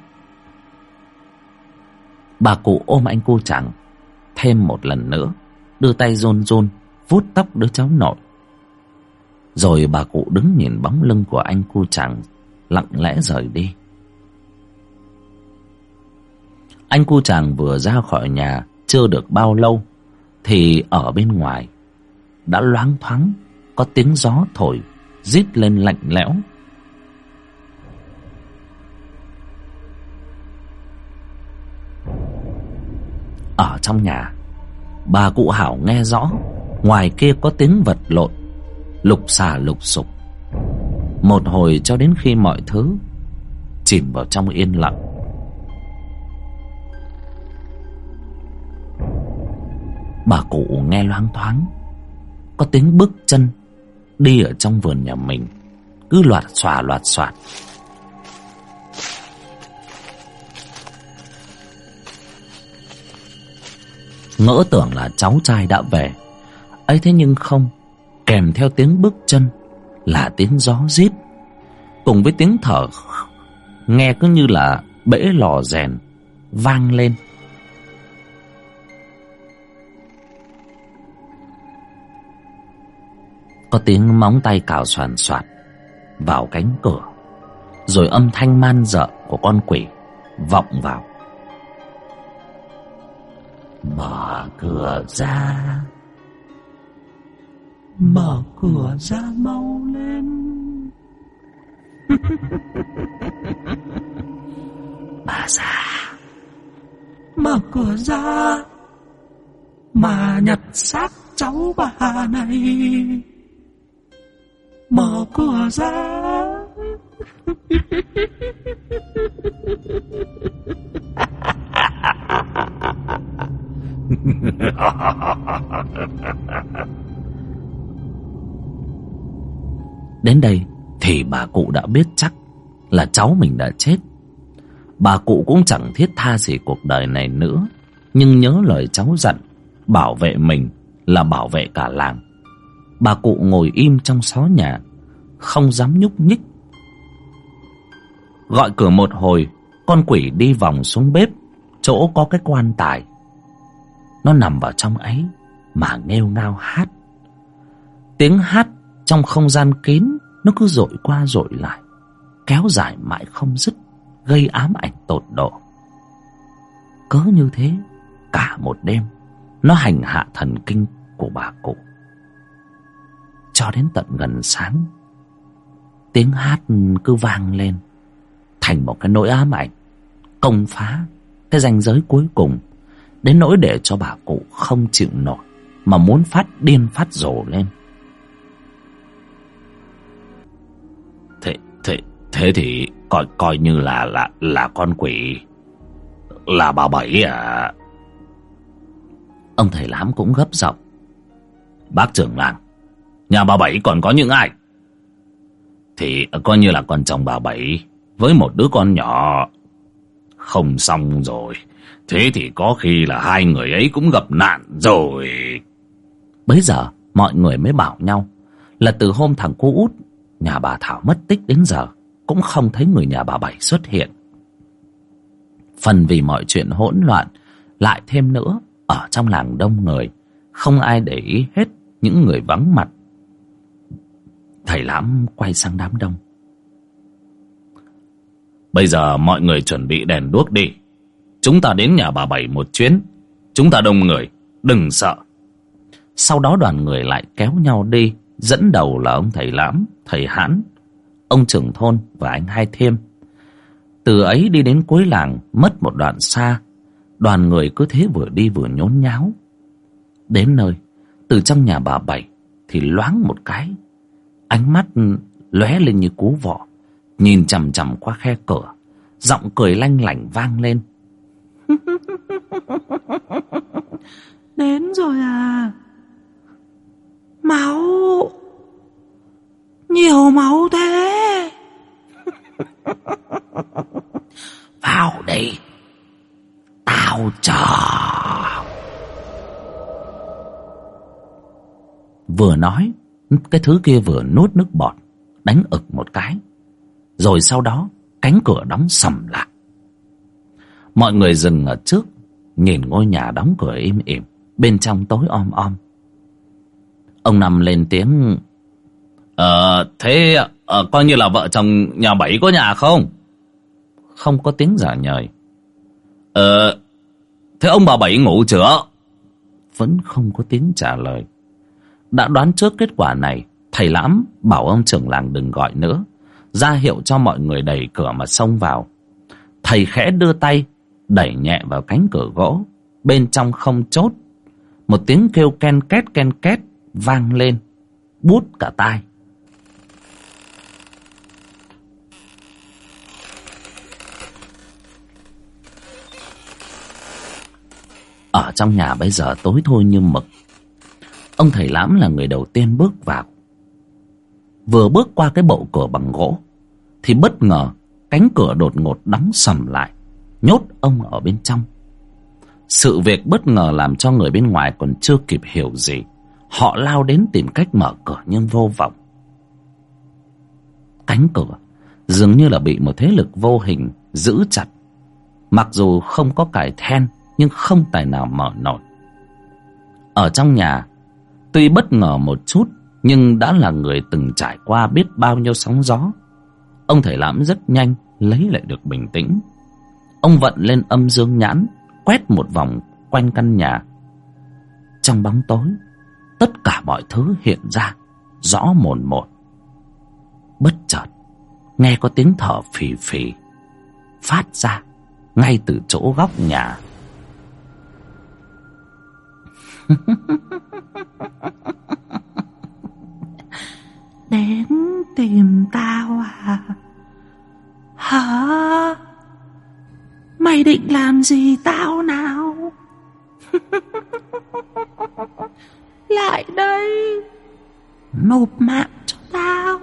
Speaker 1: Bà cụ ôm anh cu chàng thêm một lần nữa, đưa tay run run vuốt tóc đứa cháu nội. Rồi bà cụ đứng nhìn bóng lưng của anh cu chàng lặng lẽ rời đi. Anh cu chàng vừa ra khỏi nhà chưa được bao lâu thì ở bên ngoài đã loáng thoáng có tiếng gió thổi rít lên lạnh lẽo. Ở trong nhà, bà cụ Hảo nghe rõ ngoài kia có tiếng vật lộn, lục xà lục sục một hồi cho đến khi mọi thứ chìm vào trong yên lặng. Bà cụ nghe loáng thoáng có tiếng bước chân đi ở trong vườn nhà mình, cứ loạt xoạt. Ngỡ tưởng là cháu trai đã về ấy, thế nhưng không. Kèm theo tiếng bước chân là tiếng gió rít, cùng với tiếng thở nghe cứ như là bể lò rèn vang lên. Có tiếng móng tay cào xoàn xoạt vào cánh cửa, rồi âm thanh man dợ của con quỷ vọng vào. Mở cửa ra, mở cửa ra mau lên. Bà già, mở cửa ra mà nhặt xác cháu bà này. Mở cửa ra. Đến đây thì bà cụ đã biết chắc là cháu mình đã chết. Bà cụ cũng chẳng thiết tha gì cuộc đời này nữa, nhưng nhớ lời cháu dặn, bảo vệ mình là bảo vệ cả làng. Bà cụ ngồi im trong xó nhà, không dám nhúc nhích. Gọi cửa một hồi, con quỷ đi vòng xuống bếp, chỗ có cái quan tài. Nó nằm vào trong ấy mà nghêu ngao hát. Tiếng hát trong không gian kín nó cứ dội qua dội lại, kéo dài mãi không dứt, gây ám ảnh tột độ. Cớ như thế, cả một đêm nó hành hạ thần kinh của bà cụ. Cho đến tận gần sáng, tiếng hát cứ vang lên thành một cái nỗi ám ảnh, công phá cái ranh giới cuối cùng, đến nỗi để cho bà cụ không chịu nổi mà muốn phát điên phát rồ lên. Thế thì coi như là con quỷ, là bà Bảy à? Ông thầy Lám cũng gấp giọng. Bác trưởng làng, nhà bà Bảy còn có những ai? Thì coi như là con chồng bà Bảy với một đứa con nhỏ. Không xong rồi, thế thì có khi là hai người ấy cũng gặp nạn rồi. Bấy giờ mọi người mới bảo nhau là từ hôm thằng cô út nhà bà Thảo mất tích đến giờ cũng không thấy người nhà bà Bảy xuất hiện. Phần vì mọi chuyện hỗn loạn, lại thêm nữa ở trong làng đông người, không ai để ý hết những người vắng mặt. Thầy Lám quay sang đám đông. Bây giờ mọi người chuẩn bị đèn đuốc đi. Chúng ta đến nhà bà Bảy một chuyến. Chúng ta đông người, đừng sợ. Sau đó đoàn người lại kéo nhau đi. Dẫn đầu là ông thầy Lám, thầy Hãn, ông trưởng thôn và anh Hai Thiêm. Từ ấy đi đến cuối làng mất một đoạn xa. Đoàn người cứ thế vừa đi vừa nhốn nháo. Đến nơi, từ trong nhà bà Bảy thì loáng một cái, ánh mắt lóe lên như cú vọ, nhìn chằm chằm qua khe cửa, giọng cười lanh lảnh vang lên. Đến rồi à? Máu, nhiều máu thế. Vào đây, tao chờ. Vừa nói, cái thứ kia vừa nuốt nước bọt, đánh ực một cái. Rồi sau đó cánh cửa đóng sầm lại. Mọi người dừng ở trước, nhìn ngôi nhà đóng cửa im ỉm, bên trong tối om om. Ông Năm lên tiếng. Thế coi như là vợ chồng nhà Bảy có nhà không? Không có tiếng giả nhời. Thế ông bà Bảy ngủ chưa? Vẫn không có tiếng trả lời. Đã đoán trước kết quả này, thầy Lám bảo ông trưởng làng đừng gọi nữa, ra hiệu cho mọi người đẩy cửa mà xông vào. Thầy khẽ đưa tay đẩy nhẹ vào cánh cửa gỗ, bên trong không chốt. Một tiếng kêu ken két vang lên. buốt cả tai. Ở trong nhà bây giờ tối thui như mực. Ông thầy Lãm là người đầu tiên bước vào. Vừa bước qua cái bộ cửa bằng gỗ thì bất ngờ cánh cửa đột ngột đóng sầm lại, nhốt ông ở bên trong. Sự việc bất ngờ làm cho người bên ngoài còn chưa kịp hiểu gì, họ lao đến tìm cách mở cửa nhưng vô vọng. Cánh cửa dường như là bị một thế lực vô hình giữ chặt. Mặc dù không có cài then nhưng không tài nào mở nổi. Ở trong nhà tuy bất ngờ một chút nhưng đã là người từng trải qua biết bao nhiêu sóng gió, ông thầy Lãm rất nhanh lấy lại được bình tĩnh. Ông vận lên âm dương nhãn, quét một vòng quanh căn nhà. Trong bóng tối, tất cả mọi thứ hiện ra rõ mồn một. Bất chợt nghe có tiếng thở phì phì phát ra ngay từ chỗ góc nhà.
Speaker 2: Đến tìm tao à? Hả? Mày định làm gì tao nào? Lại đây, nộp mạng cho tao.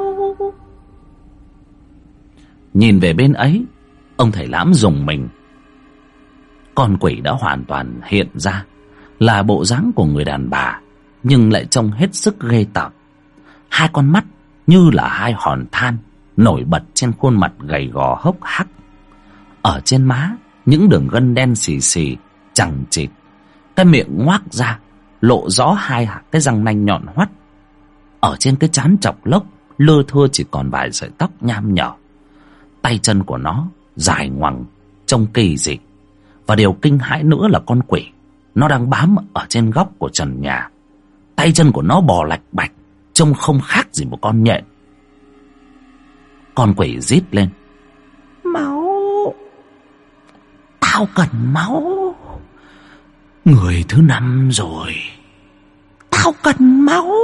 Speaker 1: Nhìn về bên ấy, ông thầy Lãm rùng mình. Con quỷ đã hoàn toàn hiện ra, là bộ dáng của người đàn bà, nhưng lại trông hết sức ghê tởm. Hai con mắt như là hai hòn than nổi bật trên khuôn mặt gầy gò hốc hác. Ở trên má những đường gân đen xì xì chằng chịt. Cái miệng ngoác ra lộ rõ hai cái răng nanh nhọn hoắt. Ở trên cái trán chọc lốc lưa thưa chỉ còn vài sợi tóc nham nhở. Tay chân của nó dài ngoằng trông kỳ dị. Và điều kinh hãi nữa là con quỷ nó đang bám ở trên góc của trần nhà. Tay chân của nó bò lạch bạch, trông không khác gì một con nhện. Con quỷ rít lên:
Speaker 2: Máu! Tao cần máu!
Speaker 1: Người thứ 5 rồi.
Speaker 2: Tao cần máu!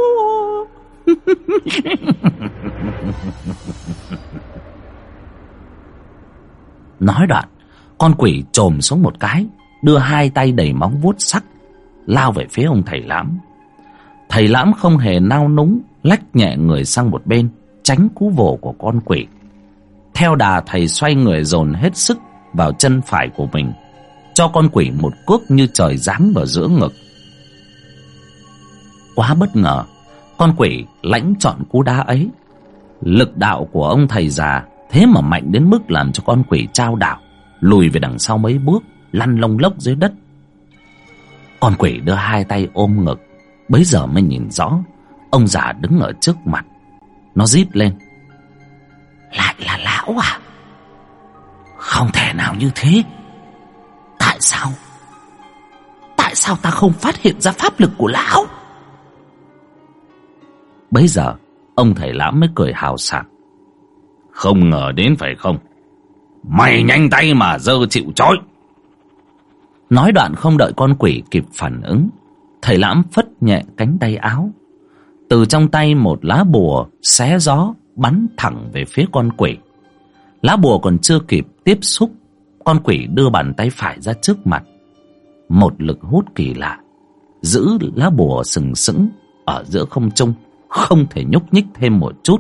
Speaker 1: Nói đoạn, con quỷ chồm xuống một cái, đưa hai tay đầy móng vuốt sắc lao về phía ông thầy Lãm. Thầy Lãm không hề nao núng, lách nhẹ người sang một bên, tránh cú vồ của con quỷ. Theo đà, thầy xoay người dồn hết sức vào chân phải của mình, cho con quỷ một cước như trời giáng vào giữa ngực. Quá bất ngờ, con quỷ lãnh trọn cú đá ấy. Lực đạo của ông thầy già thế mà mạnh đến mức làm cho con quỷ chao đảo, lùi về đằng sau mấy bước, lăn lông lốc dưới đất. Con quỷ đưa hai tay ôm ngực, bấy giờ mới nhìn rõ ông già đứng ở trước mặt. Nó rít lên:
Speaker 2: Lại là lão à? Không thể nào như thế. Tại sao ta không phát hiện ra pháp lực của lão?
Speaker 1: Bấy giờ ông thầy Lãm mới cười hào sảng: Không ngờ đến phải không? Mày nhanh tay mà dơ chịu trói. Nói đoạn không đợi con quỷ kịp phản ứng, thầy Lãm phất nhẹ cánh tay áo. Từ trong tay một lá bùa xé gió bắn thẳng về phía con quỷ. Lá bùa còn chưa kịp tiếp xúc, con quỷ đưa bàn tay phải ra trước mặt. Một lực hút kỳ lạ giữ lá bùa sừng sững ở giữa không trung, không thể nhúc nhích thêm một chút.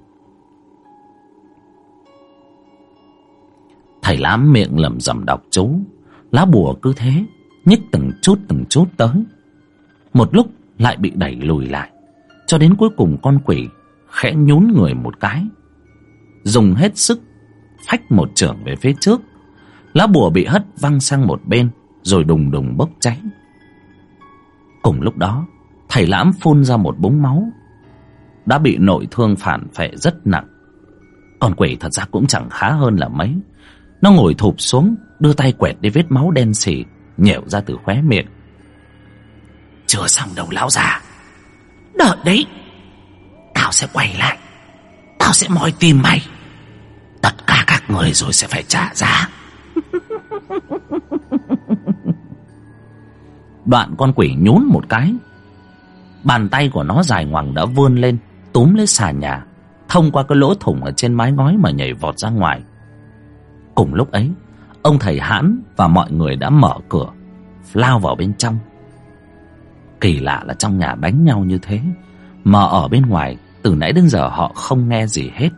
Speaker 1: Thầy Lãm miệng lẩm rẩm đọc chú, lá bùa cứ thế nhích từng chút tới. Một lúc lại bị đẩy lùi lại, cho đến cuối cùng con quỷ khẽ nhún người một cái, dùng hết sức phách một chưởng về phía trước. Lá bùa bị hất văng sang một bên, rồi đùng đùng bốc cháy. Cùng lúc đó, thầy Lãm phun ra một búng máu, đã bị nội thương phản phệ rất nặng. Con quỷ thật ra cũng chẳng khá hơn là mấy. Nó ngồi thụp xuống, đưa tay quẹt đi vết máu đen xỉ nhẻo ra từ khóe miệng.
Speaker 2: Chưa xong đâu lão già. Đợi đấy, tao sẽ quay lại, tao sẽ moi tìm mày. Tất cả các người rồi sẽ phải trả giá.
Speaker 1: Đoạn con quỷ nhún một cái, Bàn tay của nó dài ngoằng đã vươn lên, túm lấy xà nhà, thông qua cái lỗ thủng ở trên mái ngói mà nhảy vọt ra ngoài. Cùng lúc ấy, ông thầy Hãn và mọi người đã mở cửa, lao vào bên trong. Kỳ lạ là trong nhà đánh nhau như thế, mà ở bên ngoài từ nãy đến giờ họ không nghe gì hết.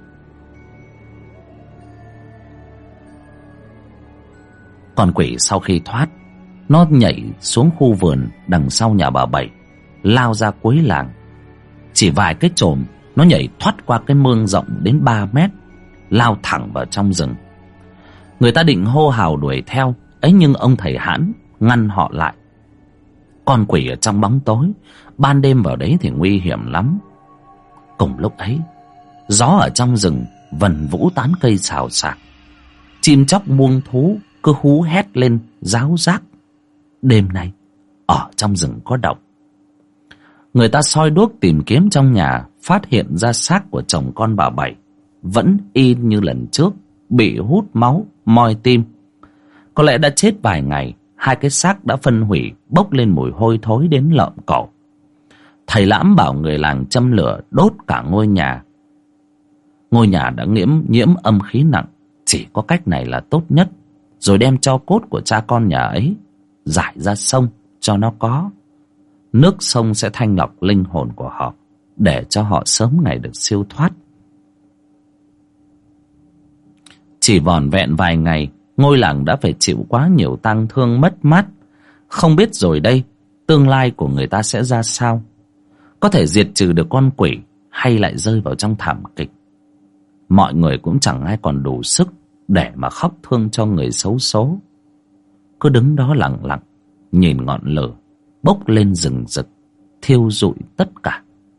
Speaker 1: Con quỷ sau khi thoát, nó nhảy xuống khu vườn đằng sau nhà bà Bảy, lao ra cuối làng. Chỉ vài cái chồm, nó nhảy thoát qua cái mương rộng đến 3 mét, lao thẳng vào trong rừng. Người ta định hô hào đuổi theo ấy, nhưng ông thầy Hãn ngăn họ lại. Con quỷ ở trong bóng tối, ban đêm vào đấy thì nguy hiểm lắm. Cùng lúc ấy, gió ở trong rừng vần vũ tán cây xào xạc, chim chóc muông thú cứ hú hét lên ráo rác. Đêm nay ở trong rừng có độc. Người ta soi đuốc tìm kiếm trong nhà, phát hiện ra xác của chồng con bà Bảy vẫn y như lần trước, bị hút máu, moi tim. Có lẽ đã chết vài ngày, hai cái xác đã phân hủy, bốc lên mùi hôi thối đến lợm cổ. Thầy Lãm bảo người làng châm lửa đốt cả ngôi nhà. Ngôi nhà đã nhiễm âm khí nặng, chỉ có cách này là tốt nhất, rồi đem tro cốt của cha con nhà ấy rải ra sông cho nó có. Nước sông sẽ thanh lọc linh hồn của họ, để cho họ sớm ngày được siêu thoát. Chỉ vỏn vẹn vài ngày, ngôi làng đã phải chịu quá nhiều tang thương mất mát. Không biết rồi đây, tương lai của người ta sẽ ra sao? Có thể diệt trừ được con quỷ, hay lại rơi vào trong thảm kịch? Mọi người cũng chẳng ai còn đủ sức để mà khóc thương cho người xấu số. Cứ đứng đó lặng lặng, nhìn ngọn lửa bốc lên rừng rực, thiêu rụi tất cả.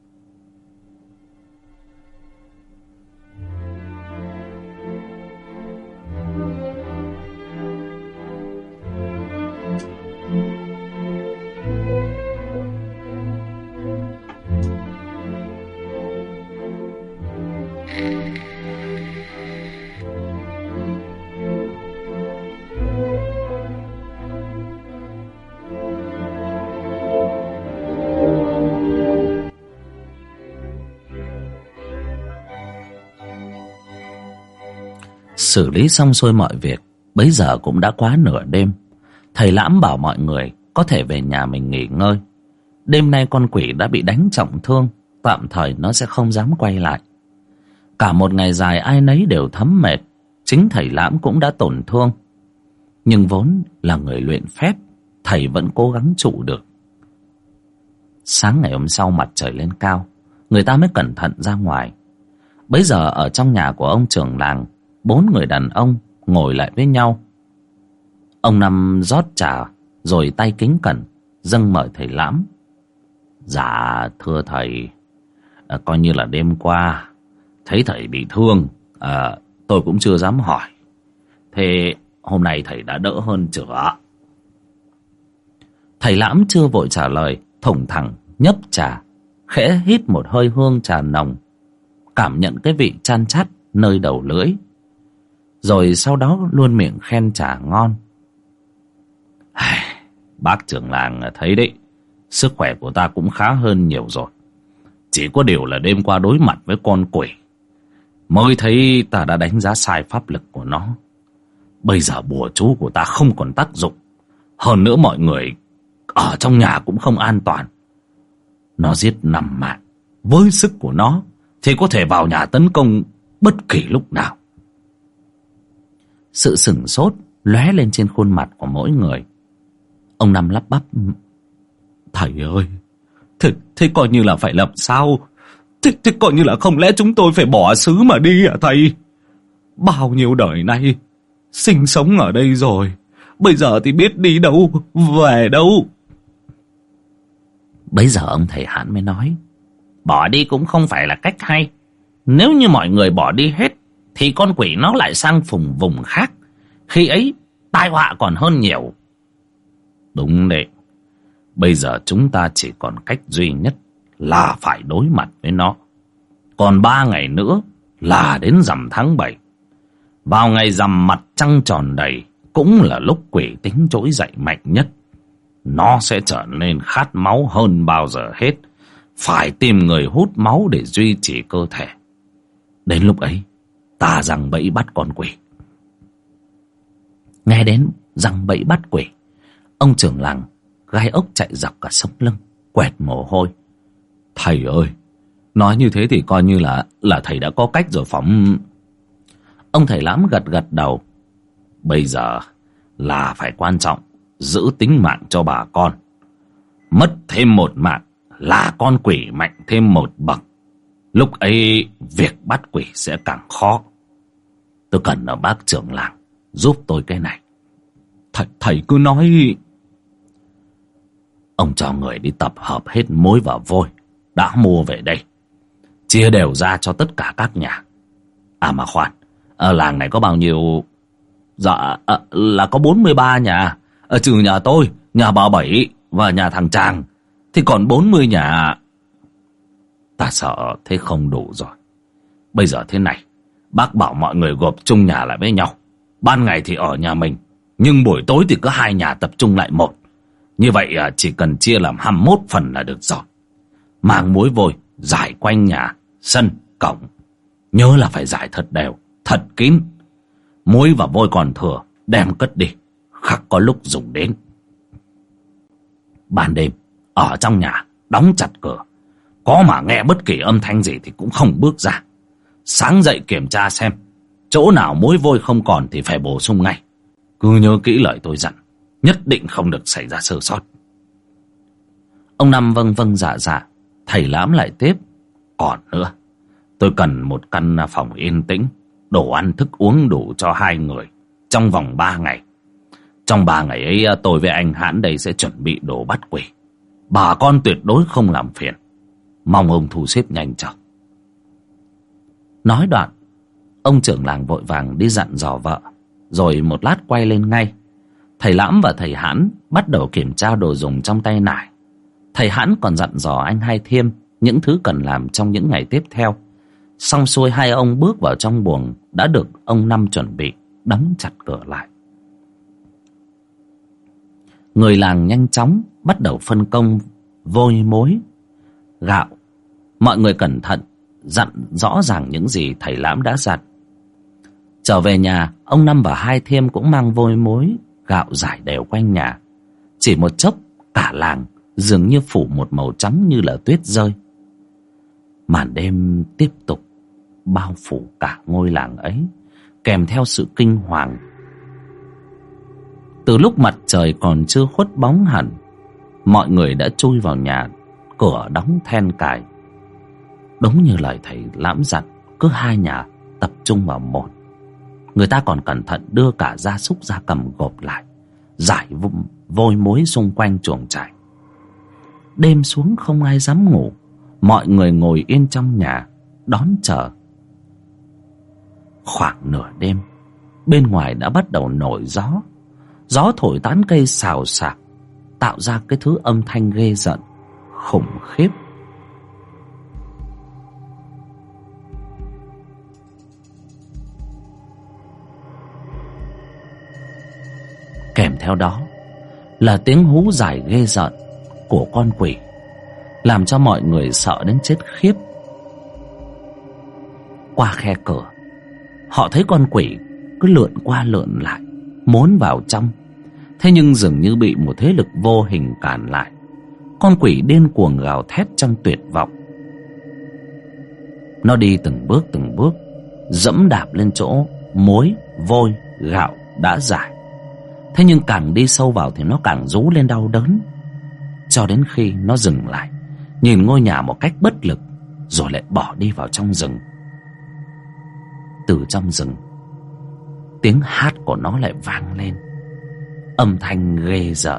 Speaker 1: Xử lý xong xuôi mọi việc, bấy giờ cũng đã quá nửa đêm. Thầy Lãm bảo mọi người có thể về nhà mình nghỉ ngơi. Đêm nay con quỷ đã bị đánh trọng thương, tạm thời nó sẽ không dám quay lại. Cả một ngày dài ai nấy đều thấm mệt, chính thầy Lãm cũng đã tổn thương. Nhưng vốn là người luyện phép, thầy vẫn cố gắng trụ được. Sáng ngày hôm sau mặt trời lên cao, người ta mới cẩn thận ra ngoài. Bấy giờ ở trong nhà của ông trưởng làng, 4 người đàn ông ngồi lại với nhau. Ông Năm rót trà rồi tay kính cẩn dâng mời thầy Lãm. Dạ thưa thầy, coi như là đêm qua thấy thầy bị thương, tôi cũng chưa dám hỏi. Thế hôm nay thầy đã đỡ hơn chưa? Thầy Lãm chưa vội trả lời, thủng thẳng nhấp trà, khẽ hít một hơi hương trà nồng, cảm nhận cái vị chan chát nơi đầu lưỡi, rồi sau đó luôn miệng khen trà ngon. Bác trưởng làng thấy đấy, sức khỏe của ta cũng khá hơn nhiều rồi. Chỉ có điều là đêm qua đối mặt với con quỷ, mới thấy ta đã đánh giá sai pháp lực của nó. Bây giờ bùa chú của ta không còn tác dụng. Hơn nữa mọi người ở trong nhà cũng không an toàn. Nó giết 5 mạng, với sức của nó thì có thể vào nhà tấn công bất kỳ lúc nào. Sự sửng sốt lóe lên trên khuôn mặt của mỗi người. Ông Năm lắp bắp: Thầy ơi, thế coi như là phải làm sao? Thế coi như là không lẽ chúng tôi phải bỏ xứ mà đi hả thầy? Bao nhiêu đời nay sinh sống ở đây rồi, bây giờ thì biết đi đâu, về đâu? Bấy giờ ông thầy Hãn mới nói: Bỏ đi cũng không phải là cách hay. Nếu như mọi người bỏ đi hết thì con quỷ nó lại sang vùng khác, khi ấy tai họa còn hơn nhiều. Đúng đấy, bây giờ chúng ta chỉ còn cách duy nhất là phải đối mặt với nó. Còn 3 ngày nữa là đến rằm tháng 7. Vào ngày rằm mặt trăng tròn đầy cũng là lúc quỷ tính trỗi dậy mạnh nhất. Nó sẽ trở nên khát máu hơn bao giờ hết, phải tìm người hút máu để duy trì cơ thể. Đến lúc ấy ta giăng bẫy bắt con quỷ.
Speaker 2: Nghe đến giăng bẫy bắt quỷ, ông trưởng làng gai ốc chạy dọc cả sống lưng, quẹt mồ hôi.
Speaker 1: Thầy ơi, nói như thế thì coi như là thầy đã có cách rồi phỏng.
Speaker 2: Ông thầy Lãm gật gật đầu.
Speaker 1: Bây giờ là phải quan trọng giữ tính mạng cho bà con. Mất thêm một mạng là con quỷ mạnh thêm một bậc. Lúc ấy việc bắt quỷ sẽ càng khó.
Speaker 2: Tôi cần ở bác trưởng làng giúp tôi cái này.
Speaker 1: Thầy cứ nói.
Speaker 2: Ông cho người đi tập hợp hết muối và vôi đã mua về đây, chia đều ra cho tất cả các nhà. À mà khoan, ở làng này có bao nhiêu?
Speaker 1: Dạ là có 43 nhà, trừ nhà tôi, nhà bà Bảy và nhà thằng Tràng thì còn 40 nhà.
Speaker 2: Ta sợ thế không đủ rồi. Bây giờ thế này,
Speaker 1: bác bảo mọi người gộp chung nhà lại với nhau. Ban ngày thì ở nhà mình, nhưng buổi tối thì cứ 2 nhà tập trung lại một. Như vậy chỉ cần chia làm 21 phần là được rồi. Mang muối vôi rải quanh nhà, sân, cổng. Nhớ là phải rải thật đều, thật kín. Muối và vôi còn thừa đem cất đi, khắc có lúc dùng đến. Ban đêm ở trong nhà đóng chặt cửa, có mà nghe bất kỳ âm thanh gì thì cũng không bước ra. Sáng dậy kiểm tra xem chỗ nào muối vôi không còn thì phải bổ sung ngay. Cứ nhớ kỹ lời tôi dặn, nhất định không được xảy ra sơ sót.
Speaker 2: Ông Năm vâng vâng dạ dạ. Thầy Lãm lại tiếp.
Speaker 1: Còn nữa, tôi cần một căn phòng yên tĩnh, đồ ăn thức uống đủ cho 2 người trong vòng 3 ngày. Trong 3 ngày ấy tôi với anh Hãn đây sẽ chuẩn bị đồ bắt quỷ. Bà con tuyệt đối không làm phiền. Mong ông thu xếp nhanh chóng.
Speaker 2: Nói đoạn, ông trưởng làng vội vàng đi dặn dò vợ, rồi một lát quay lên ngay. Thầy Lãm và thầy Hãn bắt đầu kiểm tra đồ dùng trong tay nải. Thầy Hãn còn dặn dò anh Hai Thiêm những thứ cần làm trong những ngày tiếp theo. Xong xuôi, hai ông bước vào trong buồng đã được ông Năm chuẩn bị, đóng chặt cửa lại. Người làng nhanh chóng bắt đầu phân công vôi muối, gạo. Mọi người cẩn thận, dặn rõ ràng những gì thầy Lãm đã dặn. Trở về nhà, ông Năm và Hai Thiêm cũng mang vôi muối, gạo rải đều quanh nhà. Chỉ một chốc, cả làng dường như phủ một màu trắng như là tuyết rơi. Màn đêm tiếp tục bao phủ cả ngôi làng ấy, kèm theo sự kinh hoàng. Từ lúc mặt trời còn chưa khuất bóng hẳn, mọi người đã chui vào nhà, cửa đóng then cài. Đúng như lời thầy Lãm dặn, cứ 2 nhà tập trung vào một. Người ta còn cẩn thận đưa cả gia súc gia cầm gộp lại, rải vôi muối xung quanh chuồng trại. Đêm xuống không ai dám ngủ, mọi người ngồi yên trong nhà đón chờ. Khoảng nửa đêm, bên ngoài đã bắt đầu nổi gió. Gió thổi tán cây xào xạc, tạo ra cái thứ âm thanh ghê rợn, khủng khiếp. Kèm theo đó là tiếng hú dài ghê rợn của con quỷ, làm cho mọi người sợ đến chết khiếp. Qua khe cửa, họ thấy con quỷ cứ lượn qua lượn lại, muốn vào trong. Thế nhưng dường như bị một thế lực vô hình cản lại. Con quỷ điên cuồng gào thét trong tuyệt vọng. Nó đi từng bước, dẫm đạp lên chỗ muối, vôi, gạo đã rải. Thế nhưng càng đi sâu vào thì nó càng rú lên đau đớn, cho đến khi nó dừng lại, nhìn ngôi nhà một cách bất lực, rồi lại bỏ đi vào trong rừng. Từ trong rừng, tiếng hát của nó lại vang lên, âm thanh ghê rợn.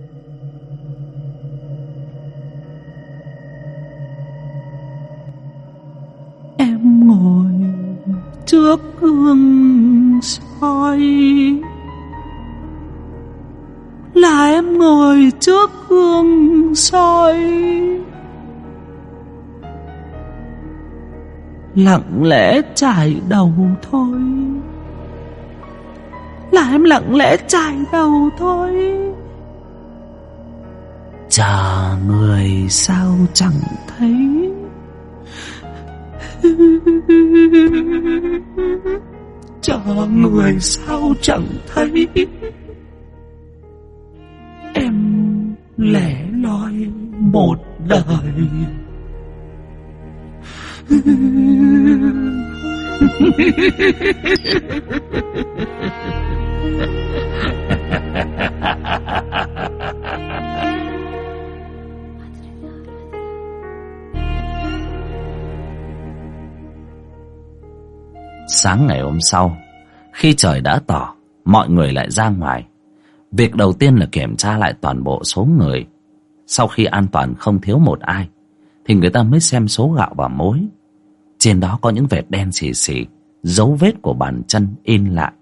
Speaker 3: Em ngồi trước gương soi, là em ngồi trước gương soi, lặng lẽ chải đầu thôi, là em lặng lẽ chải đầu thôi. Chờ người sao chẳng thấy, chờ người sao chẳng thấy. Em lẻ loi một đời.
Speaker 1: Sáng ngày hôm sau, khi trời đã tỏ, mọi người lại ra ngoài. Việc đầu tiên là kiểm tra lại toàn bộ số người. Sau khi an toàn không thiếu một ai, thì người ta mới xem số gạo và muối. Trên đó có những vệt đen xì xì, dấu vết của bàn chân in lại.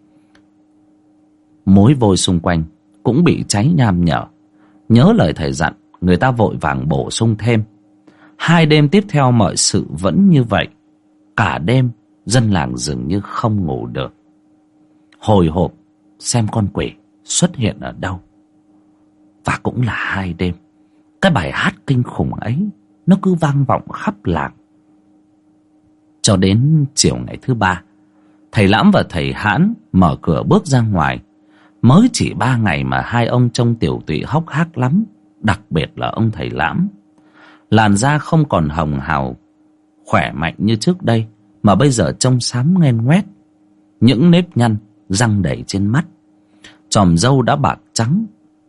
Speaker 1: Mối vôi xung quanh cũng bị cháy nham nhở. Nhớ lời thầy dặn, người ta vội vàng bổ sung thêm. 2 đêm tiếp theo mọi sự vẫn như vậy. Cả đêm dân làng dường như không ngủ được, hồi hộp xem con quỷ xuất hiện ở đâu. Và cũng là 2 đêm, cái bài hát kinh khủng ấy nó cứ vang vọng khắp làng. Cho đến chiều ngày thứ 3, thầy Lãm và thầy Hãn mở cửa bước ra ngoài. Mới chỉ 3 ngày mà hai ông trông tiều tụy hốc hác lắm. Đặc biệt là ông thầy Lãm, làn da không còn hồng hào khỏe mạnh như trước đây, mà bây giờ trông xám ngoen ngoét. Những nếp nhăn răng đầy trên mắt, chòm râu đã bạc trắng.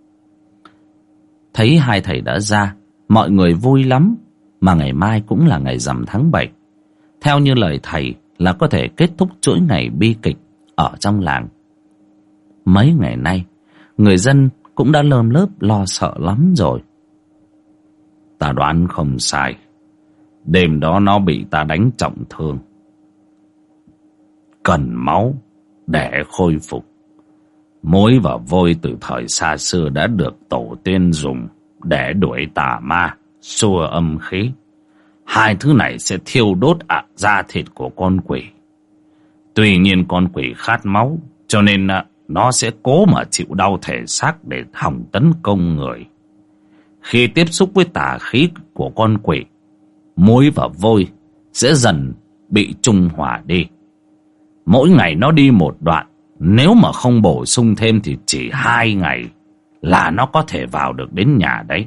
Speaker 1: Thấy hai thầy đã ra, mọi người vui lắm. Mà ngày mai cũng là ngày rằm tháng 7. Theo như lời thầy là có thể kết thúc chuỗi ngày bi kịch ở trong làng. Mấy ngày nay, người dân cũng đã lơm lớp lo sợ lắm rồi.
Speaker 2: Ta đoán không sai, đêm đó nó bị ta đánh trọng thương, cần máu để khôi phục. Muối và vôi từ thời xa xưa đã được tổ tiên dùng để đuổi tà ma, xua âm khí. 2 thứ này sẽ thiêu đốt da thịt của con quỷ. Tuy nhiên con quỷ khát máu, cho nên nó sẽ cố mà chịu đau thể xác để hòng tấn công người. Khi tiếp xúc với tà khí của con quỷ, muối và vôi sẽ dần bị trung hòa đi. Mỗi ngày nó đi một đoạn, nếu mà không bổ sung thêm thì chỉ 2 ngày là nó có thể vào được đến nhà đấy.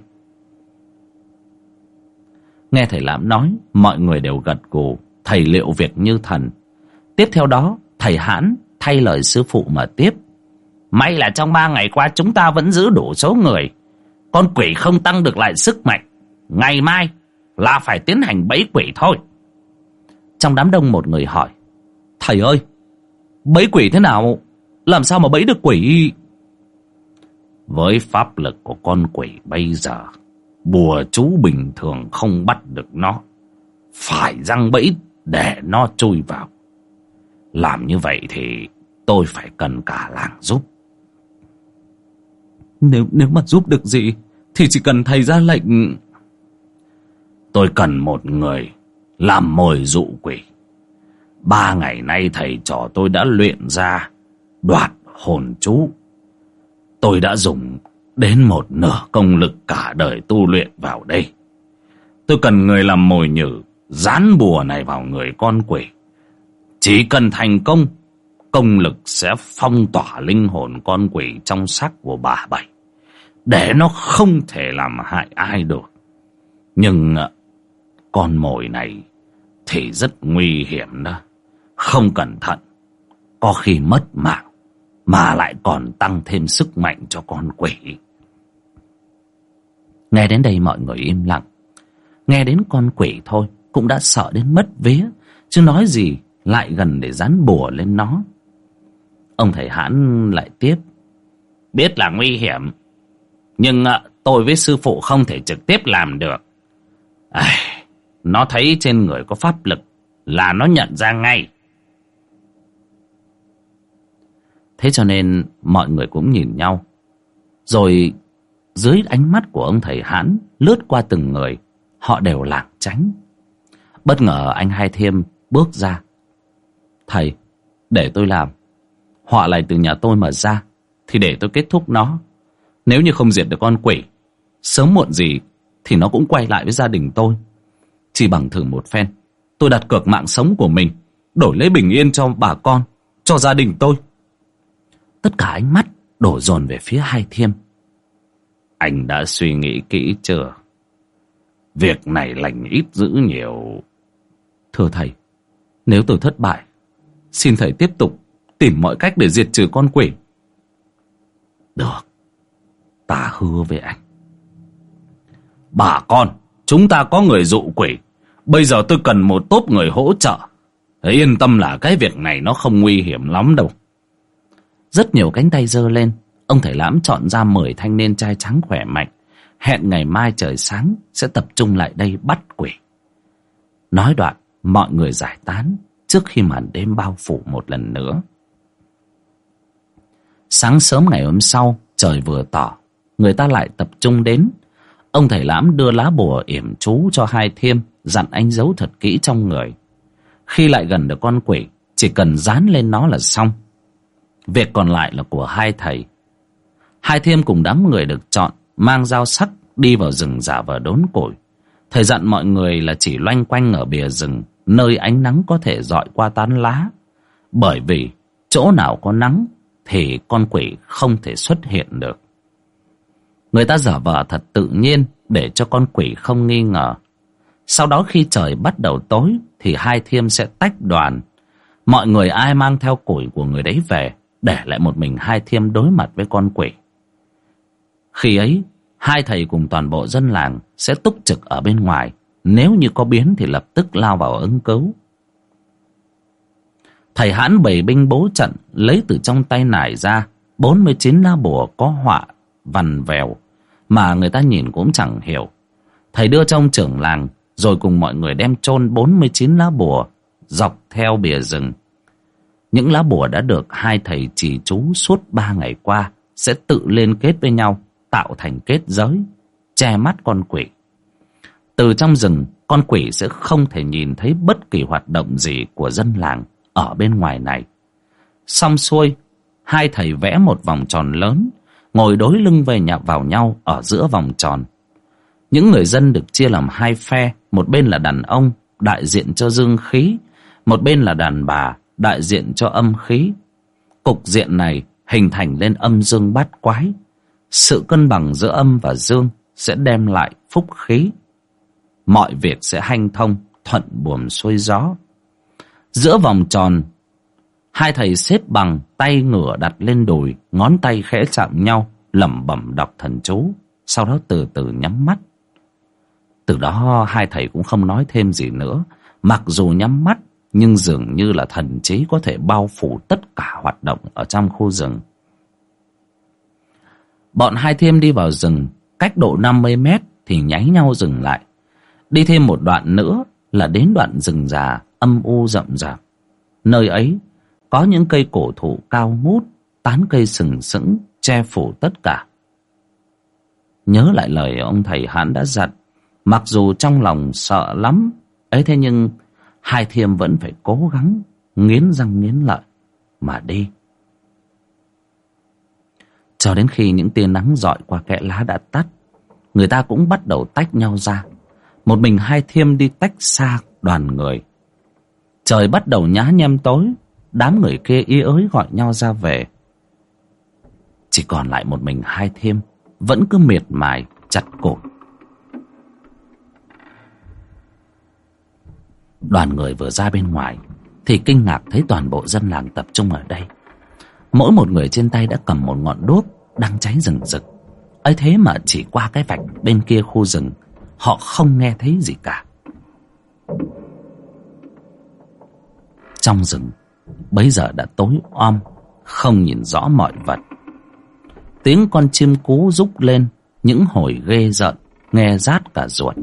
Speaker 1: Nghe thầy Lãm nói, mọi người đều gật gù. Thầy liệu việc như thần. Tiếp theo đó, thầy Hãn thay lời sư phụ mà tiếp.
Speaker 2: May là trong 3 ngày qua chúng ta vẫn giữ đủ số người. Con quỷ không tăng được lại sức mạnh. Ngày mai là phải tiến hành bẫy quỷ thôi.
Speaker 1: Trong đám đông một người hỏi: Thầy ơi, bẫy quỷ thế nào? Làm sao mà bẫy được quỷ?
Speaker 2: Với pháp lực của con quỷ bây giờ, bùa chú bình thường không bắt được nó. Phải giăng bẫy để nó chui vào. Làm như vậy thì tôi phải cần cả làng giúp.
Speaker 1: Nếu mà giúp được gì thì chỉ cần thầy ra lệnh.
Speaker 2: Tôi cần một người làm mồi dụ quỷ. 3 ngày nay thầy trò tôi đã luyện ra đoạt hồn chú. Tôi đã dùng đến 1/2 công lực cả đời tu luyện vào đây. Tôi cần người làm mồi nhử, dán bùa này vào người con quỷ. Chỉ cần thành công, công lực sẽ phong tỏa linh hồn con quỷ trong xác của bà Bảy, để nó không thể làm hại ai được. Nhưng con mồi này thì rất nguy hiểm đó. Không cẩn thận, có khi mất mạng, mà lại còn tăng thêm sức mạnh cho con quỷ.
Speaker 1: Nghe đến đây mọi người im lặng. Nghe đến con quỷ thôi cũng đã sợ đến mất vía, chứ nói gì lại gần để dán bùa lên nó. Ông thầy Hãn lại tiếp:
Speaker 2: Biết là nguy hiểm, nhưng tôi với sư phụ không thể trực tiếp làm được. Nó thấy trên người có pháp lực là nó nhận ra ngay.
Speaker 1: Thế cho nên mọi người cũng nhìn nhau. Rồi dưới ánh mắt của ông thầy Hãn lướt qua từng người, họ đều lảng tránh. Bất ngờ anh Hai Thiêm bước ra: Thầy, để tôi làm. Họa lại từ nhà tôi mà ra thì để tôi kết thúc nó. Nếu như không diệt được con quỷ, sớm muộn gì thì nó cũng quay lại với gia đình tôi. Chỉ bằng thử một phen, tôi đặt cược mạng sống của mình, đổi lấy bình yên cho bà con, cho gia đình tôi.
Speaker 2: Tất cả ánh mắt đổ dồn về phía Hai Thiêm.
Speaker 1: Anh đã suy nghĩ kỹ chưa? Việc này lành ít dữ nhiều.
Speaker 2: Thưa thầy, nếu tôi thất bại, xin thầy tiếp tục tìm mọi cách để diệt trừ con quỷ.
Speaker 1: Được, ta hứa với anh. Bà con, chúng ta có người dụ quỷ. Bây giờ tôi cần một tốp người hỗ trợ. Yên tâm là cái việc này nó không nguy hiểm lắm đâu.
Speaker 2: Rất nhiều cánh tay giơ lên. Ông thầy Lãm chọn ra 10 thanh niên trai trắng khỏe mạnh, hẹn ngày mai trời sáng sẽ tập trung lại đây bắt quỷ. Nói đoạn, mọi người giải tán trước khi màn đêm bao phủ một lần nữa. Sáng sớm ngày hôm sau, trời vừa tỏ, người ta lại tập trung đến. Ông thầy Lãm đưa lá bùa yểm chú cho Hai Thiêm, dặn anh giấu thật kỹ trong người. Khi lại gần được con quỷ, chỉ cần dán lên nó là xong. Việc còn lại là của hai thầy. Hai Thiêm cùng đám người được chọn mang dao sắc đi vào rừng giả vờ đốn củi. Thầy dặn mọi người là chỉ loanh quanh ở bìa rừng, nơi ánh nắng có thể rọi qua tán lá. Bởi vì chỗ nào có nắng thì con quỷ không thể xuất hiện được. Người ta giả vờ thật tự nhiên để cho con quỷ không nghi ngờ. Sau đó khi trời bắt đầu tối thì Hai Thiêm sẽ tách đoàn. Mọi người ai mang theo củi của người đấy về, để lại một mình Hai Thiêm đối mặt với con quỷ. Khi ấy, hai thầy cùng toàn bộ dân làng sẽ túc trực ở bên ngoài. Nếu như có biến thì lập tức lao vào ứng cứu. Thầy Hãn bày binh bố trận, lấy từ trong tay nải ra 49 lá bùa có họa vằn vèo mà người ta nhìn cũng chẳng hiểu. Thầy đưa trong trưởng làng, rồi cùng mọi người đem chôn 49 lá bùa dọc theo bìa rừng. Những lá bùa đã được hai thầy trì chú suốt 3 ngày qua sẽ tự liên kết với nhau, tạo thành kết giới, che mắt con quỷ. Từ trong rừng, con quỷ sẽ không thể nhìn thấy bất kỳ hoạt động gì của dân làng ở bên ngoài này. Xong xuôi, hai thầy vẽ một vòng tròn lớn, ngồi đối lưng về vào nhau ở giữa vòng tròn. Những người dân được chia làm hai phe, một bên là đàn ông, đại diện cho dương khí, một bên là đàn bà, đại diện cho âm khí. Cục diện này hình thành lên âm dương bát quái. Sự cân bằng giữa âm và dương sẽ đem lại phúc khí. Mọi việc sẽ hanh thông, thuận buồm xuôi gió. Giữa vòng tròn, hai thầy xếp bằng, tay ngửa đặt lên đùi, ngón tay khẽ chạm nhau, lẩm bẩm đọc thần chú, sau đó từ từ nhắm mắt. Từ đó hai thầy cũng không nói thêm gì nữa. Mặc dù nhắm mắt, nhưng dường như là thần trí có thể bao phủ tất cả hoạt động ở trong khu rừng. Bọn Hai Thiêm đi vào rừng, cách độ 50 mét thì nháy nhau dừng lại. Đi thêm một đoạn nữa là đến đoạn rừng già âm u rậm rạp. Nơi ấy có những cây cổ thụ cao ngút, tán cây sừng sững che phủ tất cả. Nhớ lại lời ông thầy Hãn đã dặn, mặc dù trong lòng sợ lắm ấy, thế nhưng Hai Thiêm vẫn phải cố gắng nghiến răng nghiến lợi mà đi. Cho đến khi những tia nắng rọi qua kẽ lá đã tắt, người ta cũng bắt đầu tách nhau ra. Một mình Hai Thiêm đi tách xa đoàn người. Trời bắt đầu nhá nhem tối, đám người kia ý ới gọi nhau ra về. Chỉ còn lại một mình Hai Thiêm vẫn cứ miệt mài chặt cột. Đoàn người vừa ra bên ngoài thì kinh ngạc thấy toàn bộ dân làng tập trung ở đây. Mỗi một người trên tay đã cầm một ngọn đuốc đang cháy rừng rực. ấy thế mà chỉ qua cái vạch bên kia khu rừng, họ không nghe thấy gì cả. Trong rừng bấy giờ đã tối om, không nhìn rõ mọi vật. Tiếng con chim cú rúc lên những hồi ghê rợn, nghe rát cả ruột.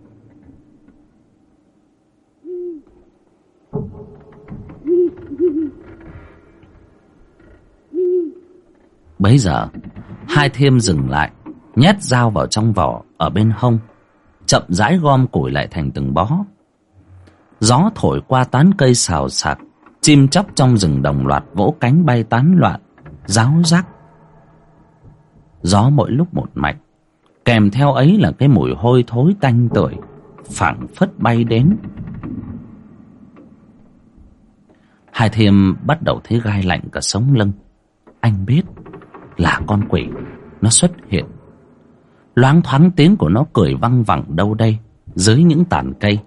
Speaker 2: Bấy giờ Hai Thiêm dừng lại, nhét dao vào trong vỏ ở bên hông, chậm rãi gom củi lại thành từng bó. Gió thổi qua tán cây xào xạc, chim chóc trong rừng đồng loạt vỗ cánh bay tán loạn, ráo rác. Gió mỗi lúc một mạnh,
Speaker 1: Kèm theo ấy là cái mùi hôi thối tanh tưởi phảng phất bay đến. Hai Thiêm bắt đầu thấy gai lạnh cả sống lưng. Anh biết là con quỷ nó xuất hiện. Loáng thoáng tiếng của nó cười văng vẳng đâu đây dưới những tàn cây.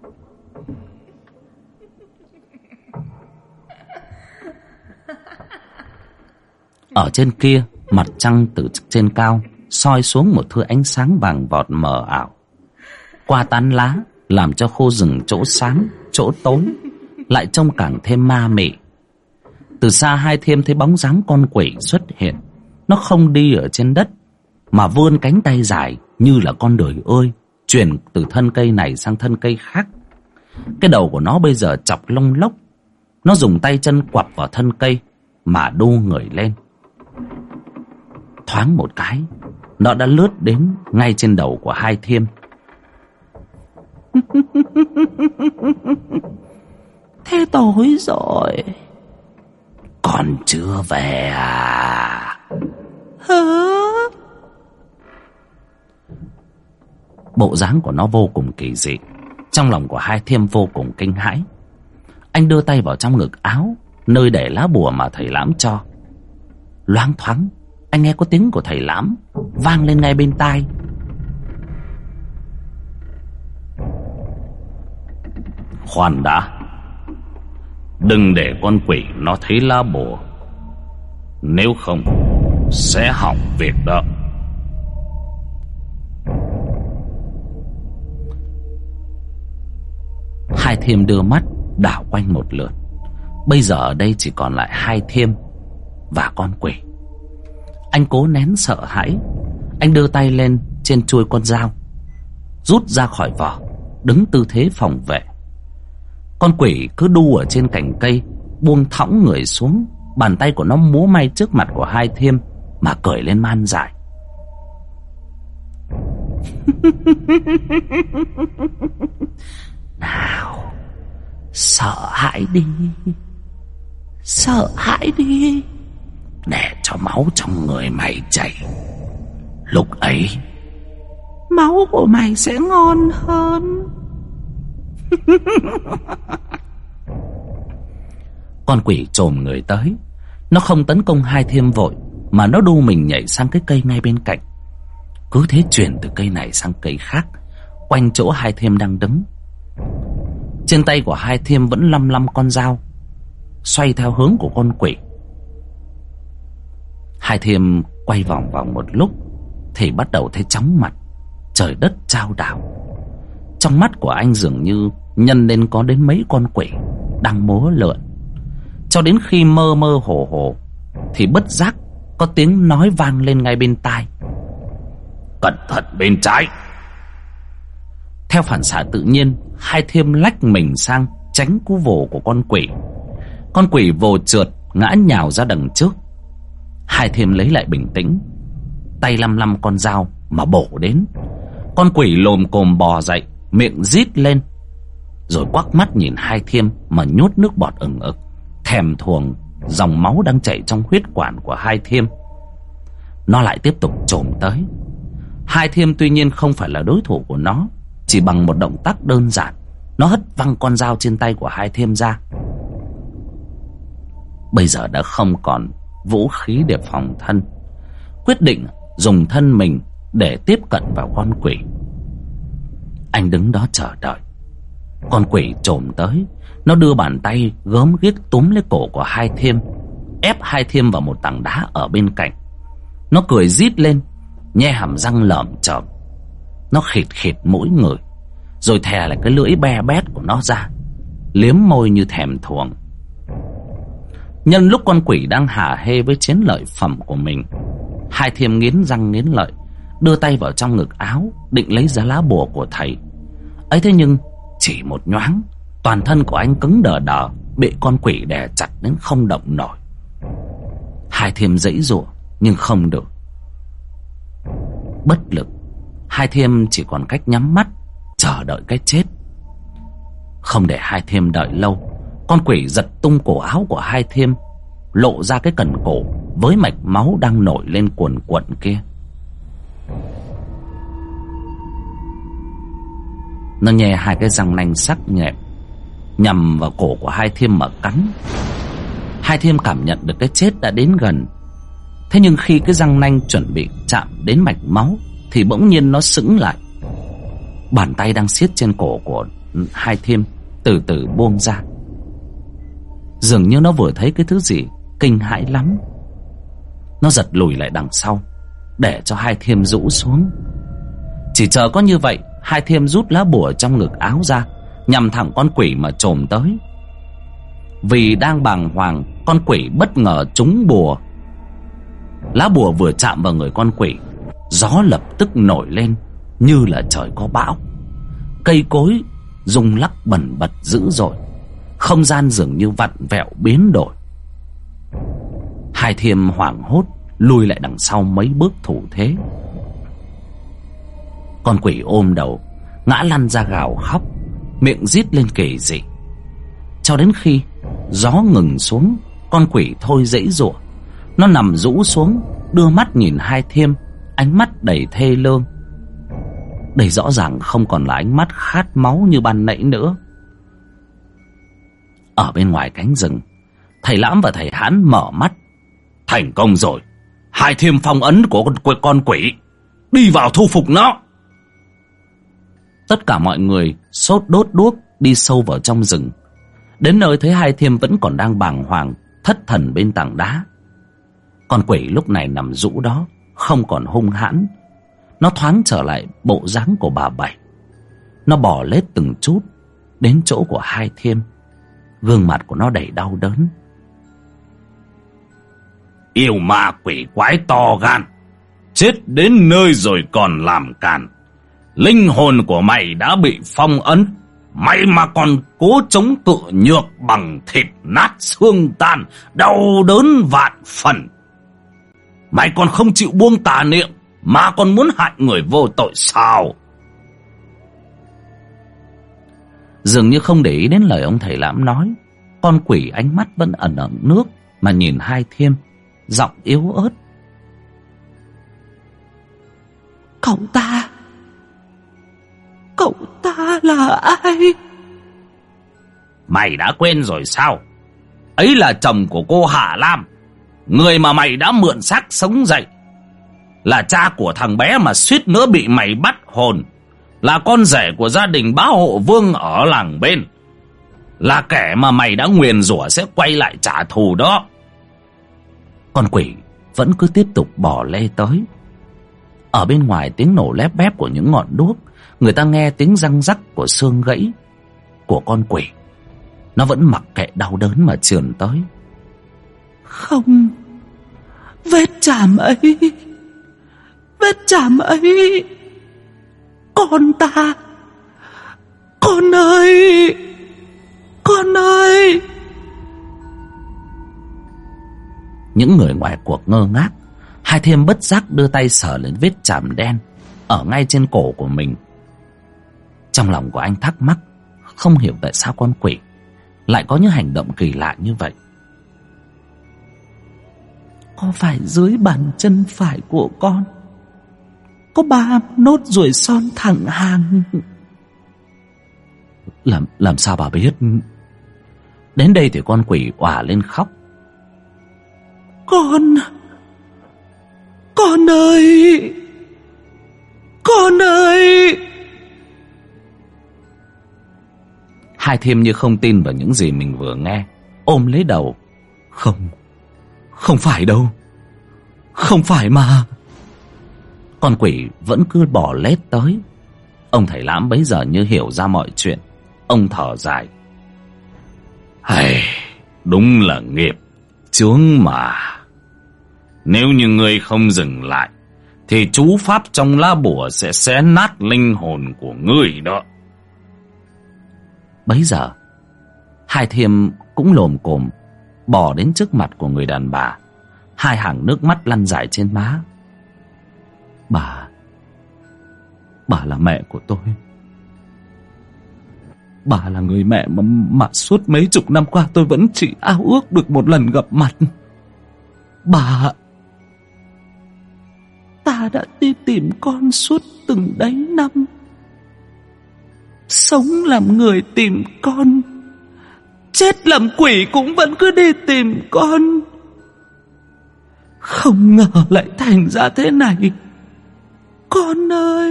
Speaker 1: Ở trên kia, mặt trăng từ trên cao soi xuống một thứ ánh sáng vàng vọt mờ ảo qua tán lá, làm cho khu rừng chỗ sáng chỗ tối lại trông càng thêm ma mị. Từ xa Hai Thiêm thấy bóng dáng con quỷ xuất hiện. Nó không đi ở trên đất mà vươn cánh tay dài như là con đời ơi, chuyển từ thân cây này sang thân cây khác. Cái đầu của nó bây giờ chọc lông lốc. Nó dùng tay chân quặp vào thân cây mà đu người lên. Thoáng một cái, nó đã lướt đến ngay trên đầu của Hai Thiêm.
Speaker 3: Thế tối rồi.
Speaker 2: Còn chưa về à?
Speaker 3: Hả?
Speaker 1: Bộ dáng của nó vô cùng kỳ dị. Trong lòng của Hai Thiêm vô cùng kinh hãi. Anh đưa tay vào trong ngực áo, nơi để lá bùa mà thầy Lãm cho. Loáng thoáng anh nghe có tiếng của thầy Lãm vang lên ngay bên tai.
Speaker 2: Khoan đã, đừng để con quỷ nó thấy lá bùa, nếu không sẽ hỏng việc đó.
Speaker 1: Hai Thiêm đưa mắt đảo quanh một lượt. Bây giờ ở đây chỉ còn lại Hai Thiêm và con quỷ. Anh cố nén sợ hãi. Anh đưa tay lên trên chuôi con dao, rút ra khỏi vỏ, đứng tư thế phòng vệ. Con quỷ cứ đu ở trên cành cây, buông thõng người xuống. Bàn tay của nó múa may trước mặt của Hai Thiêm mà cười lên man dại.
Speaker 3: Nào, sợ hãi đi, sợ hãi đi,
Speaker 2: để cho máu trong người mày chảy. Lúc ấy
Speaker 3: máu của mày sẽ ngon hơn.
Speaker 1: Con quỷ chồm người tới. Nó không tấn công Hai Thiêm vội, mà nó đu mình nhảy sang cái cây ngay bên cạnh. Cứ thế chuyển từ cây này sang cây khác, quanh chỗ Hai Thiêm đang đứng. Trên tay của Hai Thiêm vẫn lăm lăm con dao, xoay theo hướng của con quỷ. Hai Thiêm quay vòng vòng một lúc thì bắt đầu thấy chóng mặt. Trời đất chao đảo. Trong mắt của anh dường như nhân lên có đến mấy con quỷ đang múa lượn. Cho đến khi mơ mơ hồ hồ thì bất giác có tiếng nói vang lên ngay bên tai.
Speaker 2: Cẩn thận bên trái.
Speaker 1: Theo phản xạ tự nhiên, Hai Thiêm lách mình sang tránh cú vồ của con quỷ. Con quỷ vồ trượt ngã nhào ra đằng trước. Hai Thiêm lấy lại bình tĩnh, tay lăm lăm con dao mà bổ đến. Con quỷ lồm cồm bò dậy, miệng rít lên, rồi quắc mắt nhìn Hai Thiêm mà nhốt nước bọt ừng ực, thèm thuồng dòng máu đang chảy trong huyết quản của Hai Thiêm. Nó lại tiếp tục chồm tới. Hai Thiêm tuy nhiên không phải là đối thủ của nó. Chỉ bằng một động tác đơn giản, nó hất văng con dao trên tay của Hai Thiêm ra. Bây giờ đã không còn vũ khí để phòng thân, quyết định dùng thân mình để tiếp cận vào con quỷ. Anh đứng đó chờ đợi. Con quỷ chồm tới. Nó đưa bàn tay gớm ghiếc túm lấy cổ của Hai Thiêm, ép Hai Thiêm vào một tảng đá ở bên cạnh. Nó cười rít lên, nhe hàm răng lởm chởm. Nó khịt khịt mũi người, rồi thè lại cái lưỡi be bét của nó ra, liếm môi như thèm thuồng. Nhân lúc con quỷ đang hả hê với chiến lợi phẩm của mình, Hai Thiêm nghiến răng nghiến lợi, đưa tay vào trong ngực áo định lấy giá lá bùa của thầy. Ấy thế nhưng chỉ một nhoáng, toàn thân của anh cứng đờ đờ, bị con quỷ đè chặt đến không động nổi. Hai Thiêm giãy giụa nhưng không được. Bất lực, Hai Thiêm chỉ còn cách nhắm mắt chờ đợi cái chết. Không để Hai Thiêm đợi lâu, con quỷ giật tung cổ áo của Hai Thiêm, lộ ra cái cần cổ với mạch máu đang nổi lên cuồn cuộn kia. Nó nhe hai cái răng nanh sắc nhọn nhằm vào cổ của Hai Thiêm mà cắn. Hai Thiêm cảm nhận được cái chết đã đến gần. Thế nhưng khi cái răng nanh chuẩn bị chạm đến mạch máu thì bỗng nhiên nó sững lại. Bàn tay đang siết trên cổ của Hai Thiêm từ từ buông ra. Dường như nó vừa thấy cái thứ gì kinh hãi lắm. Nó giật lùi lại đằng sau để cho Hai Thiêm rũ xuống. Chỉ chờ có như vậy, Hai Thiêm rút lá bùa trong ngực áo ra, nhằm thẳng con quỷ mà chồm tới. Vì đang bàng hoàng, con quỷ bất ngờ trúng bùa. Lá bùa vừa chạm vào người con quỷ, gió lập tức nổi lên như là trời có bão. Cây cối rung lắc bần bật dữ dội, không gian dường như vặn vẹo biến đổi. Hai Thiêm hoảng hốt lùi lại đằng sau mấy bước thủ thế. Con quỷ ôm đầu ngã lăn ra gào khóc, miệng rít lên kỳ dị. Cho đến khi gió ngừng xuống, con quỷ thôi giãy giụa. Nó nằm rũ xuống, đưa mắt nhìn Hai Thiêm, ánh mắt đầy thê lương. Đây rõ ràng không còn là ánh mắt khát máu như ban nãy nữa. Ở bên ngoài cánh rừng, thầy Lãm và thầy Hãn mở mắt. Thành công rồi, Hai Thiêm phong ấn của con quỷ, đi vào thu phục nó. Tất cả mọi người sốt đốt đuốc đi sâu vào trong rừng. Đến nơi thấy Hai Thiêm vẫn còn đang bàng hoàng thất thần bên tảng đá. Con quỷ lúc này nằm rũ đó, không còn hung hãn. Nó thoáng trở lại bộ dáng của bà Bảy. Nó bò lết từng chút đến chỗ của Hai Thiêm. Gương mặt của nó đầy đau đớn.
Speaker 2: Yêu ma quỷ quái to gan, chết đến nơi rồi còn làm càn. Linh hồn của mày đã bị phong ấn, mày mà còn cố chống cự nhược bằng thịt nát xương tan, đau đớn vạn phần. Mày còn không chịu buông tà niệm mà còn muốn hại người vô tội sao?
Speaker 1: Dường như không để ý đến lời ông thầy Lãm nói, con quỷ ánh mắt vẫn ẩn ẩn nước mà nhìn Hai Thiêm, giọng yếu ớt.
Speaker 3: Cậu ta là ai?
Speaker 2: Mày đã quên rồi sao? Ấy là chồng của cô Hạ Lam, người mà mày đã mượn xác sống dậy. Là cha của thằng bé mà suýt nữa bị mày bắt hồn. Là con rể của gia đình bá hộ Vương ở làng bên. Là kẻ mà mày đã nguyền rủa sẽ quay lại trả thù đó.
Speaker 1: Con quỷ vẫn cứ tiếp tục bò lê tới. Ở bên ngoài tiếng nổ lép bép của những ngọn đuốc, người ta nghe tiếng răng rắc của xương gãy của con quỷ. Nó vẫn mặc kệ đau đớn mà trườn tới.
Speaker 3: Không, vết chạm ấy, con ta, con ơi.
Speaker 1: Những người ngoài cuộc ngơ ngác. Hai Thiêm bất giác đưa tay sờ lên vết chạm đen ở ngay trên cổ của mình. Trong lòng của anh thắc mắc, không hiểu tại sao con quỷ lại có những hành động kỳ lạ như vậy.
Speaker 3: Có phải dưới bàn chân phải của con có 3 nốt ruồi son thẳng hàng?
Speaker 1: Làm sao bà biết? Đến đây thì con quỷ òa lên khóc.
Speaker 3: Con ơi, con ơi.
Speaker 1: Hai Thiêm như không tin vào những gì mình vừa nghe, ôm lấy đầu. Không phải đâu, không phải mà. Con quỷ vẫn cứ bò lết tới. Ông thầy Lãm bấy giờ như hiểu ra mọi chuyện. Ông thở dài.
Speaker 2: Hay, đúng là nghiệp chướng mà. Nếu như ngươi không dừng lại thì chú pháp trong lá bùa sẽ xé nát linh hồn của ngươi đó.
Speaker 1: Bấy giờ Hai Thiêm cũng lồm cồm bò đến trước mặt của người đàn bà. Hai hàng nước mắt lăn dài trên má. Bà là mẹ của tôi. Bà là người mẹ mà suốt mấy chục năm qua tôi vẫn chỉ ao ước được một lần gặp mặt.
Speaker 3: Ta đã đi tìm con suốt từng đấy năm. sống làm người tìm con, chết làm quỷ cũng vẫn cứ đi tìm con. Không ngờ lại thành ra thế này. Con ơi!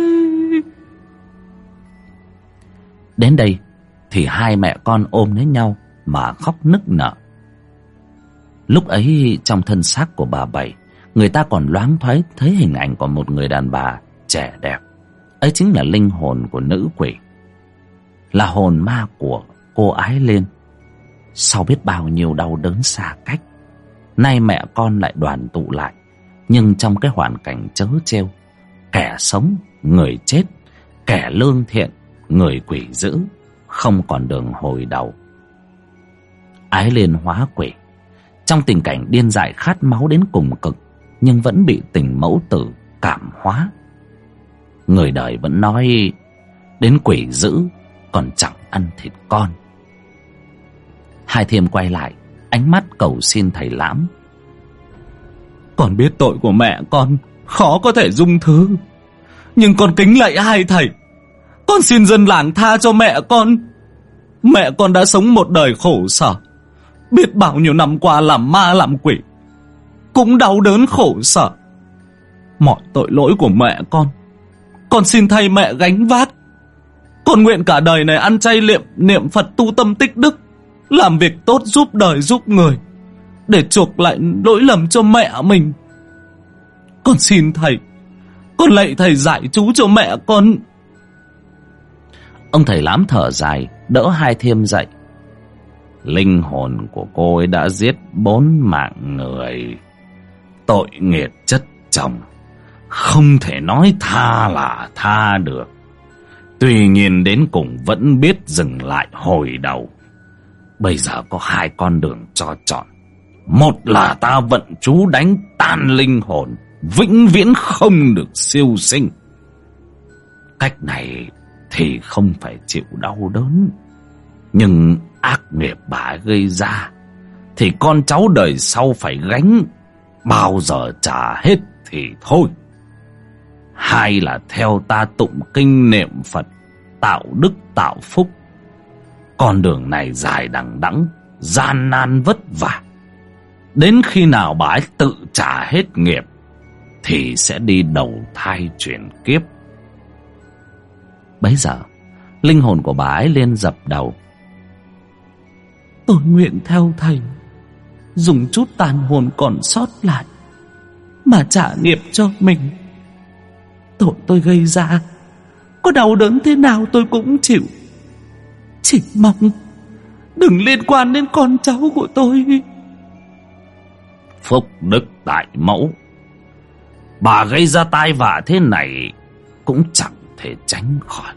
Speaker 1: Đến đây thì hai mẹ con ôm lấy nhau mà khóc nức nở. Lúc ấy trong thân xác của bà Bảy, người ta còn loáng thoáng thấy hình ảnh của một người đàn bà trẻ đẹp. Ấy chính là linh hồn của nữ quỷ, là hồn ma của cô Ái Liên. Sau biết bao nhiêu đau đớn xa cách, nay mẹ con lại đoàn tụ lại, nhưng trong cái hoàn cảnh trớ trêu. Kẻ sống người chết, kẻ lương thiện người quỷ dữ, không còn đường hồi đầu. Ái Liên hóa quỷ, trong tình cảnh điên dại khát máu đến cùng cực, nhưng vẫn bị tình mẫu tử cảm hóa. Người đời vẫn nói đến quỷ dữ còn chẳng ăn thịt con. Hai Thiêm quay lại, ánh mắt cầu xin thầy Lãm.
Speaker 3: Con biết tội của mẹ con khó có thể dung thứ, nhưng con kính lạy hai thầy, con xin dân làng tha cho mẹ con. Mẹ con đã sống một đời khổ sở, biết bao nhiêu năm qua làm ma làm quỷ, cũng đau đớn khổ sở. Mọi tội lỗi của mẹ con xin thay mẹ gánh vác. Con nguyện cả đời này ăn chay niệm Phật, tu tâm tích đức, làm việc tốt giúp đời giúp người, để chuộc lại lỗi lầm cho mẹ mình. Con xin thầy, con lạy thầy giải chú cho mẹ con.
Speaker 1: Ông thầy Lãm thở dài, đỡ hai Thiêm dậy. Linh hồn của cô ấy đã giết 4 mạng người, tội nghiệp chất chồng, không thể nói tha là tha được. Tuy nhiên đến cùng vẫn biết dừng lại hồi đầu. Bây giờ có 2 con đường cho chọn. Một là ta vận chú đánh tan linh hồn, vĩnh viễn không được siêu sinh. Cách này thì không phải chịu đau đớn, nhưng ác nghiệp bà gây ra thì con cháu đời sau phải gánh, bao giờ trả hết thì thôi. Hai là theo ta tụng kinh niệm Phật, tạo đức tạo phúc. Con đường này dài đằng đẵng, gian nan vất vả. Đến khi nào bà ấy tự trả hết nghiệp thì sẽ đi đầu thai chuyển kiếp. Bấy giờ linh hồn của bà ấy lên dập đầu.
Speaker 3: Tôi nguyện theo thầy, dùng chút tàn hồn còn sót lại mà trả nghiệp cho mình. Tội tôi gây ra, có đau đớn thế nào tôi cũng chịu. Chỉ mong đừng liên quan đến con cháu của tôi.
Speaker 1: Phúc đức tại mẫu, bà gây ra tai vạ thế này cũng chẳng thể tránh khỏi.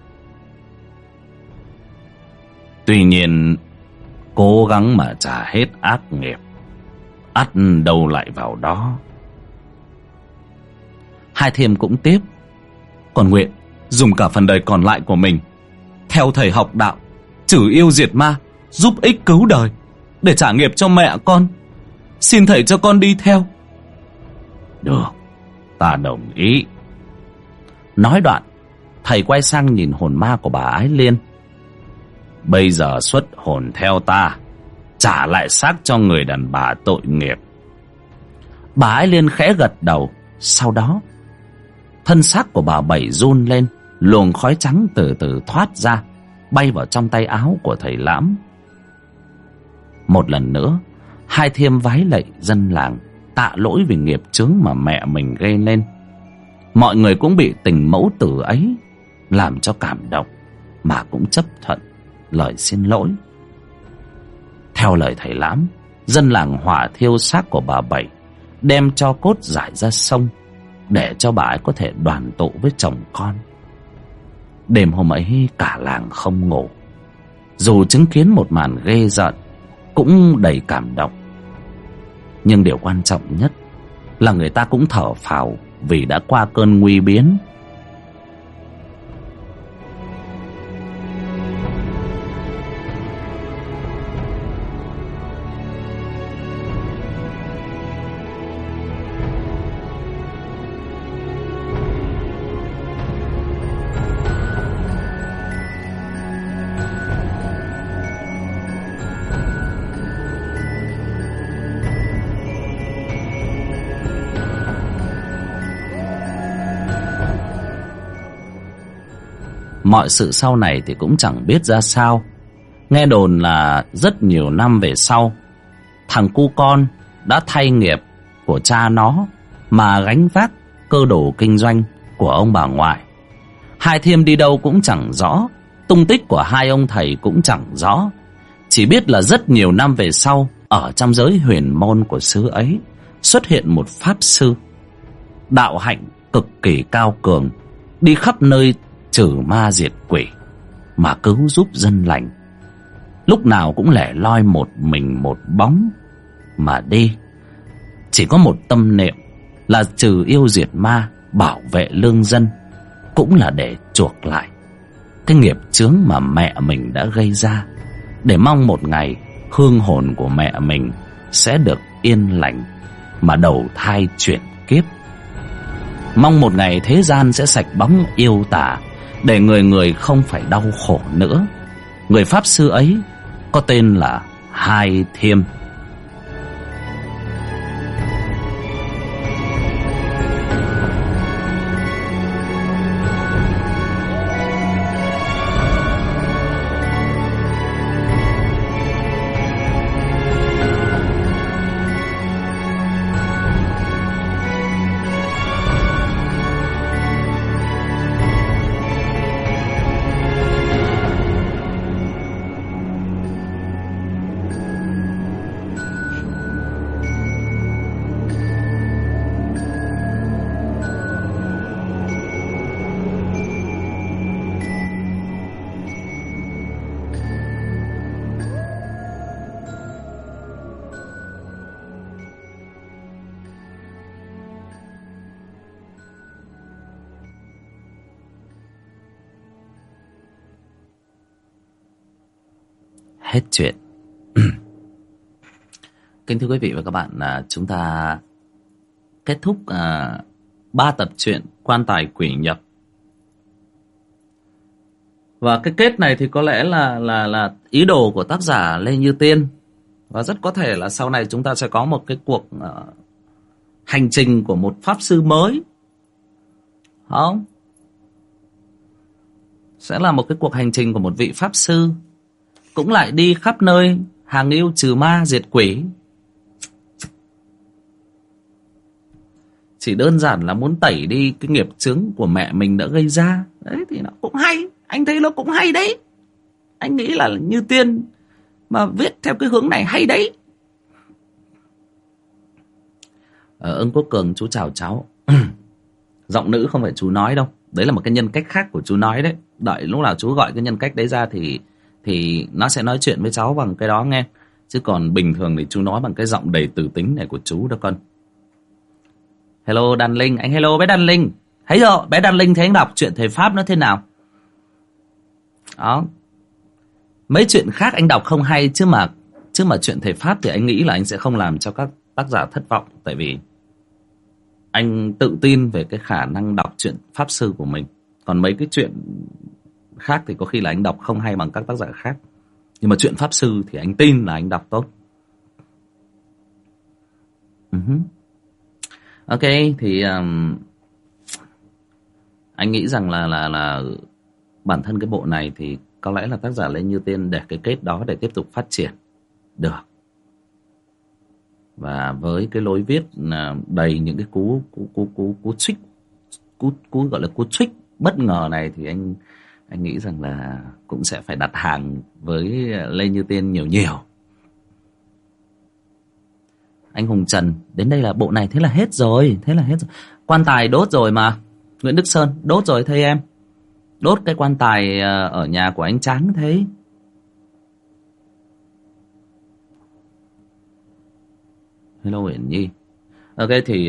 Speaker 1: Tuy nhiên cố gắng mà trả hết ác nghiệp, ắt đâu lại vào đó.
Speaker 3: Hai Thiêm cũng tiếp. Còn nguyện dùng cả phần đời còn lại của mình theo thầy học đạo, trừ yêu diệt ma, giúp ích cứu đời, để trả nghiệp cho mẹ con. Xin thầy cho con đi theo.
Speaker 1: Được, ta đồng ý. Nói đoạn, thầy quay sang nhìn hồn ma của bà Ái Liên. Bây giờ xuất hồn theo ta, trả lại xác cho người đàn bà tội nghiệp. Bà Ái Liên khẽ gật đầu. Sau đó thân xác của bà Bảy run lên, luồng khói trắng từ từ thoát ra, bay vào trong tay áo của thầy Lãm. Một lần nữa, Hai Thiêm vái lạy dân làng, tạ lỗi vì nghiệp chướng mà mẹ mình gây nên. Mọi người cũng bị tình mẫu tử ấy làm cho cảm động, mà cũng chấp thuận lời xin lỗi. Theo lời thầy Lãm, dân làng hỏa thiêu xác của bà Bảy, đem tro cốt rải ra sông, để cho bà ấy có thể đoàn tụ với chồng con. Đêm hôm ấy cả làng không ngủ, dù chứng kiến một màn ghê rợn, cũng đầy cảm động. Nhưng điều quan trọng nhất là người ta cũng thở phào vì đã qua cơn nguy biến. mọi sự sau này thì cũng chẳng biết ra sao. Nghe đồn là rất nhiều năm về sau, thằng cu con đã thay nghiệp của cha nó mà gánh vác cơ đồ kinh doanh của ông bà ngoại. Hai Thiêm đi đâu cũng chẳng rõ, tung tích của hai ông thầy cũng chẳng rõ. Chỉ biết là rất nhiều năm về sau, ở trong giới huyền môn của xứ ấy xuất hiện một pháp sư đạo hạnh cực kỳ cao cường, đi khắp nơi trừ ma diệt quỷ mà cứu giúp dân lành. Lúc nào cũng lẻ loi một mình một bóng mà đi, chỉ có một tâm niệm là trừ yêu diệt ma, bảo vệ lương dân, cũng là để chuộc lại cái nghiệp chướng mà mẹ mình đã gây ra, để mong một ngày hương hồn của mẹ mình sẽ được yên lành mà đầu thai chuyển kiếp. Mong một ngày thế gian sẽ sạch bóng yêu tà, để người người không phải đau khổ nữa. Người pháp sư ấy có tên là Hai Thiêm. Hết chuyện. Kính thưa quý vị và các bạn, chúng ta kết thúc 3 tập truyện Quan Tài Quỷ Nhập. Và cái kết này thì có lẽ là ý đồ của tác giả Lê Như Tiên, và rất có thể là sau này chúng ta sẽ có một cái cuộc hành trình của một pháp sư mới, không? Sẽ là một cái cuộc hành trình của một vị pháp sư, cũng lại đi khắp nơi hàng yêu trừ ma diệt quỷ. Chỉ đơn giản là muốn tẩy đi cái nghiệp chướng của mẹ mình đã gây ra. Đấy thì nó cũng hay. Anh thấy nó cũng hay đấy. Anh nghĩ là Như Tiên mà viết theo cái hướng này hay đấy. Ưng Quốc Cường, chú chào cháu. Giọng nữ không phải chú nói đâu. Đấy là một cái nhân cách khác của chú nói đấy. Đợi lúc nào chú gọi cái nhân cách đấy ra thì nó sẽ nói chuyện với cháu bằng cái đó nghe. Chứ còn bình thường thì chú nói bằng cái giọng đầy từ tính này của chú đó con. Hello Đan Linh. Anh hello bé Đan Linh. Thấy rồi, bé Đan Linh thấy anh đọc chuyện thầy Pháp nó thế nào? Đó. Mấy chuyện khác anh đọc không hay, chứ mà chuyện thầy Pháp thì anh nghĩ là anh sẽ không làm cho các tác giả thất vọng. Tại vì anh tự tin về cái khả năng đọc chuyện Pháp Sư của mình. Còn mấy cái chuyện khác thì có khi là anh đọc không hay bằng các tác giả khác. Nhưng mà chuyện Pháp Sư thì anh tin là anh đọc tốt. Ok, thì anh nghĩ rằng là bản thân cái bộ này thì có lẽ là tác giả Lê Như Tiên để cái kết đó để tiếp tục phát triển được. Và với cái lối viết đầy những cái cú trích, cú gọi là cú trích bất ngờ này, thì anh nghĩ rằng là cũng sẽ phải đặt hàng với Lê Như Tiên nhiều. Anh Hùng Trần, đến đây là bộ này thế là hết rồi. Quan tài đốt rồi mà. Nguyễn Đức Sơn, đốt rồi thầy em. Đốt cái quan tài ở nhà của anh Tráng thế. Hello Uyển Nhi. Ok thì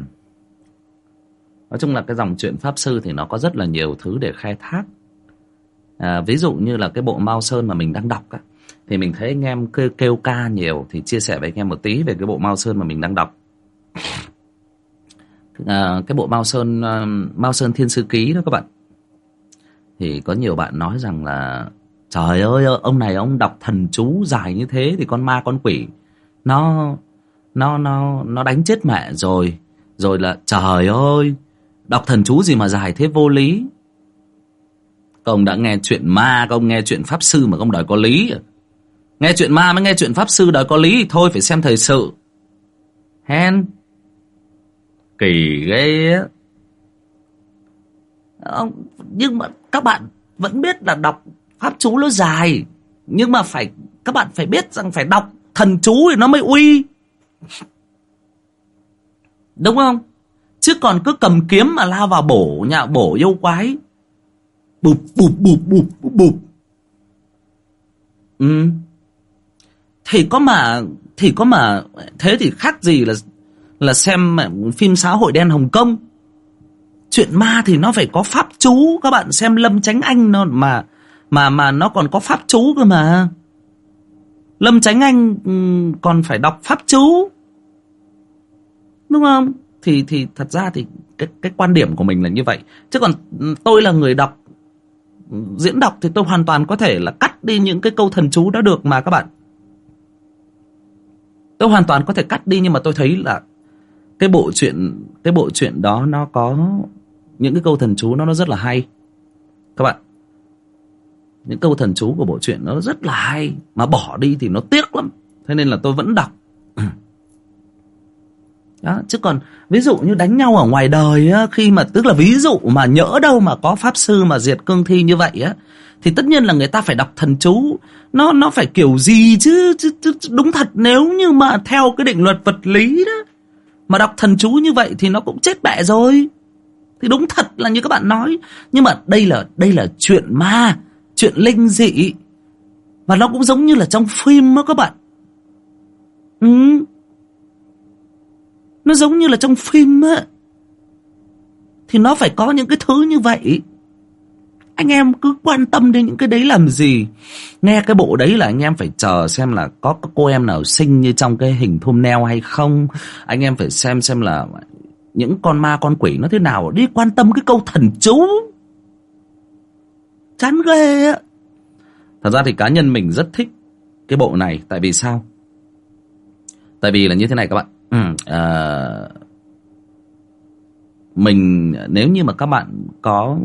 Speaker 1: nói chung là cái dòng truyện Pháp Sư thì nó có rất là nhiều thứ để khai thác. Ví dụ như là cái bộ Mao Sơn mà mình đang đọc á, thì mình thấy anh em kêu ca nhiều, thì chia sẻ với anh em một tí về cái bộ Mao Sơn mà mình đang đọc. Cái bộ Mao Sơn Thiên Sư Ký đó các bạn. Thì có nhiều bạn nói rằng là trời ơi, ông này ông đọc thần chú dài như thế thì con ma con quỷ nó đánh chết mẹ rồi. Rồi là trời ơi, đọc thần chú gì mà dài thế vô lý. Các ông đã nghe chuyện ma, các ông nghe chuyện pháp sư mà các ông đòi có lý à? Nghe chuyện ma mới nghe chuyện pháp sư đòi có lý thì thôi phải xem thời sự. Hen kỳ ghê á. Nhưng mà các bạn vẫn biết là đọc pháp chú nó dài, nhưng mà các bạn phải biết rằng phải đọc thần chú thì nó mới uy, đúng không? Chứ còn cứ cầm kiếm mà lao vào bổ yêu quái, bụp bụp bụp bụp bụp bụp. Thì có mà thế thì khác gì là xem phim xã hội đen Hồng Kông. Chuyện ma thì nó phải có pháp chú. Các bạn xem Lâm Chánh Anh nó mà nó còn có pháp chú cơ mà. Lâm Chánh Anh còn phải đọc pháp chú, đúng không? Thì thật ra thì cái quan điểm của mình là như vậy. Chứ còn tôi là người đọc, diễn đọc thì tôi hoàn toàn có thể là cắt đi những cái câu thần chú đó được mà các bạn. Tôi hoàn toàn có thể cắt đi, nhưng mà tôi thấy là cái bộ truyện đó nó có những cái câu thần chú nó rất là hay các bạn. Những câu thần chú của bộ truyện nó rất là hay, mà bỏ đi thì nó tiếc lắm. Thế nên là tôi vẫn đọc. Đó, chứ còn ví dụ như đánh nhau ở ngoài đời á, khi mà tức là ví dụ mà nhỡ đâu mà có pháp sư mà diệt cương thi như vậy á, thì tất nhiên là người ta phải đọc thần chú. Nó phải kiểu gì chứ đúng thật, nếu như mà theo cái định luật vật lý đó mà đọc thần chú như vậy thì nó cũng chết bẹ rồi. Thì đúng thật là như các bạn nói. Nhưng mà đây là chuyện ma, chuyện linh dị, và nó cũng giống như là trong phim đó các bạn. Nó giống như là trong phim á, thì nó phải có những cái thứ như vậy. Anh em cứ quan tâm đến những cái đấy làm gì? Nghe cái bộ đấy là anh em phải chờ xem là có cô em nào xinh như trong cái hình thumbnail hay không. Anh em phải xem là những con ma con quỷ nó thế nào. Đi quan tâm cái câu thần chú, chán ghê á. Thật ra thì cá nhân mình rất thích cái bộ này. Tại vì sao? Tại vì là như thế này các bạn. Mình nếu như mà các bạn có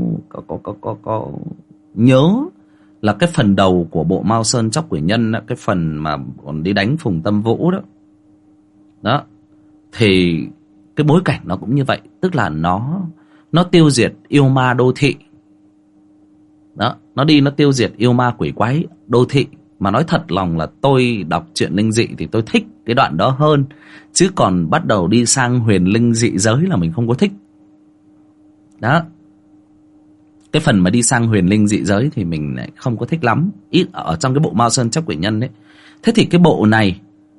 Speaker 1: nhớ là cái phần đầu của bộ Mao Sơn Chóc Quỷ Nhân, cái phần mà còn đi đánh Phùng Tâm Vũ đó, thì cái bối cảnh nó cũng như vậy. Tức là nó tiêu diệt yêu ma đô thị đó, nó tiêu diệt yêu ma quỷ quái đô thị. Mà nói thật lòng là tôi đọc truyện linh dị thì tôi thích cái đoạn đó hơn. Chứ còn bắt đầu đi sang huyền linh dị giới là mình không có thích. Đó, cái phần mà đi sang huyền linh dị giới thì mình lại không có thích lắm, ít ở trong cái bộ Mao Sơn Chóc Quỷ Nhân đấy. Thế thì cái bộ này,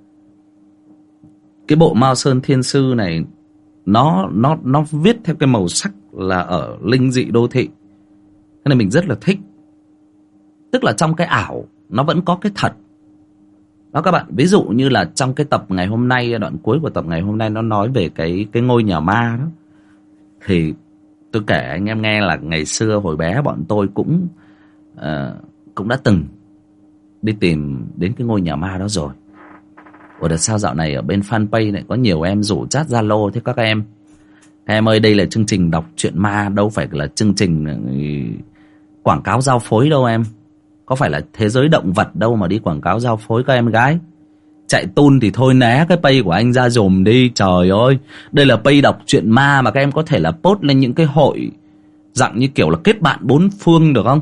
Speaker 1: cái bộ Mao Sơn Thiên Sư này, nó viết theo cái màu sắc là ở linh dị đô thị. Thế nên mình rất là thích. Tức là trong cái ảo nó vẫn có cái thật đó các bạn. Ví dụ như là trong cái tập ngày hôm nay, đoạn cuối của tập ngày hôm nay, nó nói về cái ngôi nhà ma đó. Thì tôi kể anh em nghe là ngày xưa hồi bé bọn tôi cũng đã từng đi tìm đến cái ngôi nhà ma đó rồi. Ủa đợt sao dạo này ở bên fanpage này có nhiều em rủ chat Zalo. Thế các em ơi, đây là chương trình đọc truyện ma, đâu phải là chương trình quảng cáo giao phối đâu em. Có phải là thế giới động vật đâu mà đi quảng cáo giao phối các em gái. Chạy tun thì thôi né cái page của anh ra dùm đi. Trời ơi, đây là page đọc truyện ma mà các em có thể là post lên những cái hội dạng như kiểu là kết bạn bốn phương được không?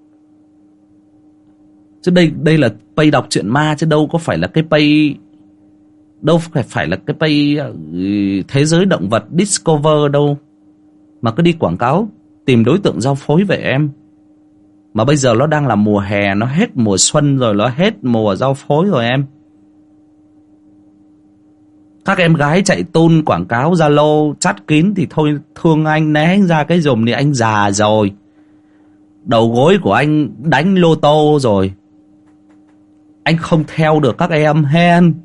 Speaker 1: Chứ đây là page đọc truyện ma, chứ đâu có phải là cái page, đâu phải là cái page thế giới động vật Discover đâu mà cứ đi quảng cáo tìm đối tượng giao phối về em. Mà bây giờ nó đang là mùa hè, nó hết mùa xuân rồi, nó hết mùa giao phối rồi em. Các em gái chạy tun quảng cáo Zalo chat kín thì thôi thương anh, né anh ra cái dùm đi, anh già rồi. Đầu gối của anh đánh lô tô rồi. Anh không theo được các em hen.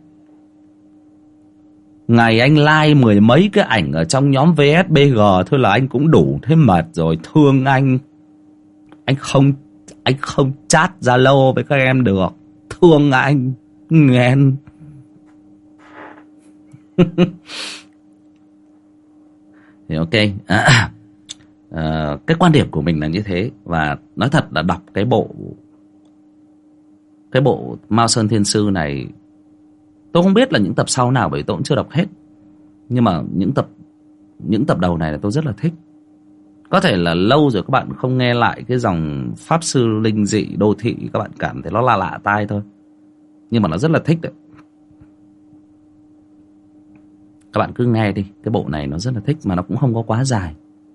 Speaker 1: Ngày anh like mười mấy cái ảnh ở trong nhóm VSBG thôi là anh cũng đủ thế mệt rồi. Thương anh. Anh không chat Zalo với các em được. Thương anh. Nghen. Thì ok. Cái quan điểm của mình là như thế. Và nói thật là đọc cái bộ Mao Sơn Thiên Sư này, tôi không biết là những tập sau nào, bởi tôi cũng chưa đọc hết. Nhưng mà những tập đầu này là tôi rất là thích. Có thể là lâu rồi các bạn không nghe lại cái dòng pháp sư linh dị đô thị, các bạn cảm thấy nó lạ lạ tai thôi, nhưng mà nó rất là thích đấy. Các bạn cứ nghe đi, cái bộ này nó rất là thích, mà nó cũng không có quá dài.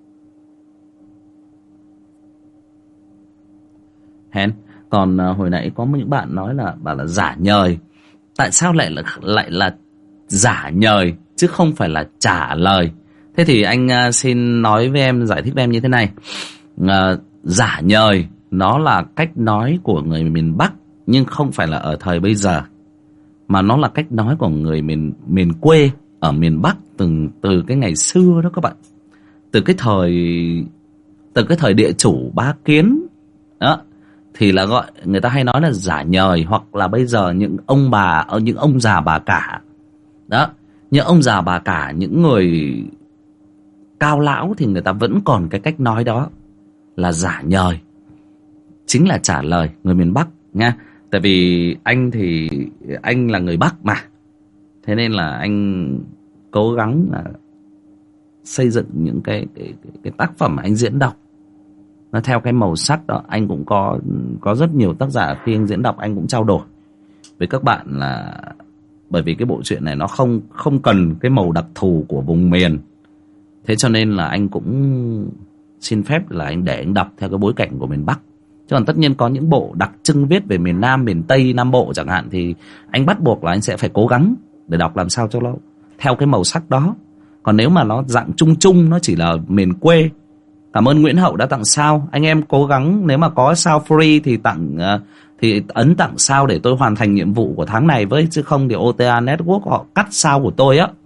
Speaker 1: Hèn. Còn hồi nãy có những bạn nói là bảo là giả nhời. Tại sao lại là giả nhời chứ không phải là trả lời? Thế thì anh xin nói với em, giải thích với em như thế này. Giả nhời nó là cách nói của người miền Bắc, nhưng không phải là ở thời bây giờ, mà nó là cách nói của người miền quê ở miền Bắc từ cái ngày xưa đó các bạn. Từ cái thời địa chủ Bá Kiến đó, thì là gọi, người ta hay nói là giả nhời. Hoặc là bây giờ những ông già bà cả đó, những ông già bà cả, những người cao lão thì người ta vẫn còn cái cách nói đó là giả nhời, chính là trả lời, người miền Bắc nha. Tại vì anh là người Bắc mà, thế nên là anh cố gắng là xây dựng những cái tác phẩm anh diễn đọc nó theo cái màu sắc đó. Anh cũng có rất nhiều tác giả khi anh diễn đọc, anh cũng trao đổi với các bạn là bởi vì cái bộ truyện này nó không cần cái màu đặc thù của vùng miền, thế cho nên là anh cũng xin phép là để anh đọc theo cái bối cảnh của miền Bắc. Chứ còn tất nhiên có những bộ đặc trưng viết về miền Nam, miền Tây, Nam Bộ chẳng hạn, thì anh bắt buộc là anh sẽ phải cố gắng để đọc làm sao cho nó theo cái màu sắc đó. Còn nếu mà nó dạng chung chung, nó chỉ là miền quê. Cảm ơn Nguyễn Hậu đã tặng sao. Anh em cố gắng, nếu mà có sao free thì ấn tặng sao để tôi hoàn thành nhiệm vụ của tháng này với, chứ không thì OTA Network họ cắt sao của tôi á.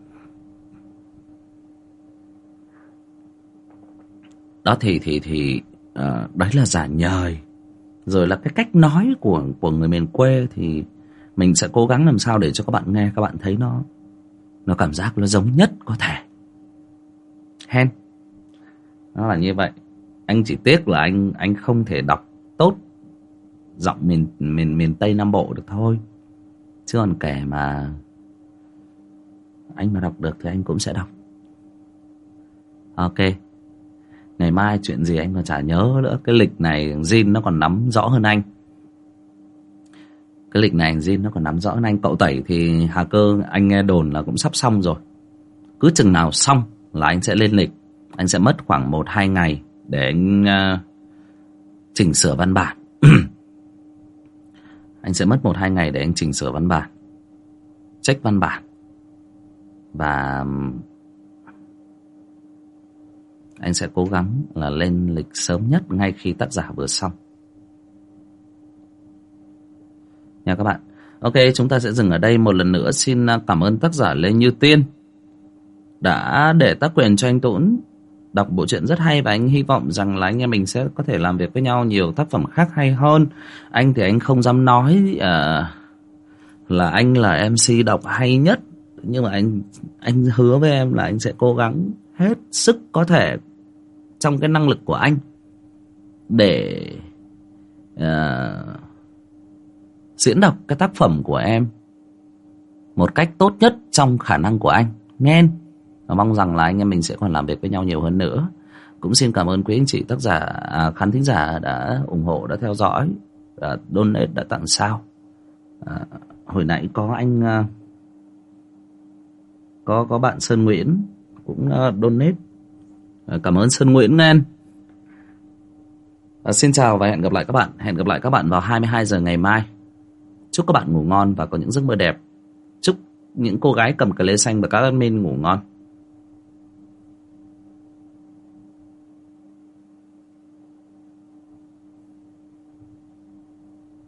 Speaker 1: Đó thì đấy là giả nhời. Rồi là cái cách nói của người miền quê thì mình sẽ cố gắng làm sao để cho các bạn nghe, các bạn thấy nó cảm giác nó giống nhất có thể. Hen. Nó là như vậy. Anh chỉ tiếc là anh không thể đọc tốt giọng miền Tây Nam Bộ được thôi. Chứ còn kể mà anh mà đọc được thì anh cũng sẽ đọc. Ok. Ngày mai chuyện gì anh còn chả nhớ nữa. Cái lịch này Jin nó còn nắm rõ hơn anh. Cậu Tẩy thì Hà Cơ anh nghe đồn là cũng sắp xong rồi. Cứ chừng nào xong là anh sẽ lên lịch. Anh sẽ mất khoảng 1-2 ngày để anh chỉnh sửa văn bản. Anh sẽ mất 1-2 ngày để anh chỉnh sửa văn bản, check văn bản. Và anh sẽ cố gắng là lên lịch sớm nhất ngay khi tác giả vừa xong nha các bạn. Ok, chúng ta sẽ dừng ở đây. Một lần nữa xin cảm ơn tác giả Lê Như Tiên đã để tác quyền cho anh Tũng đọc bộ truyện rất hay, và anh hy vọng rằng là anh em mình sẽ có thể làm việc với nhau nhiều tác phẩm khác hay hơn. Anh thì anh không dám nói là anh là MC đọc hay nhất, nhưng mà anh hứa với em là anh sẽ cố gắng hết sức có thể trong cái năng lực của anh để diễn đọc cái tác phẩm của em một cách tốt nhất trong khả năng của anh. Nghe. Và mong rằng là anh em mình sẽ còn làm việc với nhau nhiều hơn nữa. Cũng xin cảm ơn quý anh chị tác giả, khán thính giả đã ủng hộ, đã theo dõi, đã donate, đã tặng sao. Hồi nãy có anh có bạn Sơn Nguyễn cũng donate. Cảm ơn Sơn Nguyễn nghe. Xin chào và hẹn gặp lại các bạn. Hẹn gặp lại các bạn vào 22 giờ ngày mai. Chúc các bạn ngủ ngon và có những giấc mơ đẹp. Chúc những cô gái cầm cờ lê xanh và các admin ngủ ngon.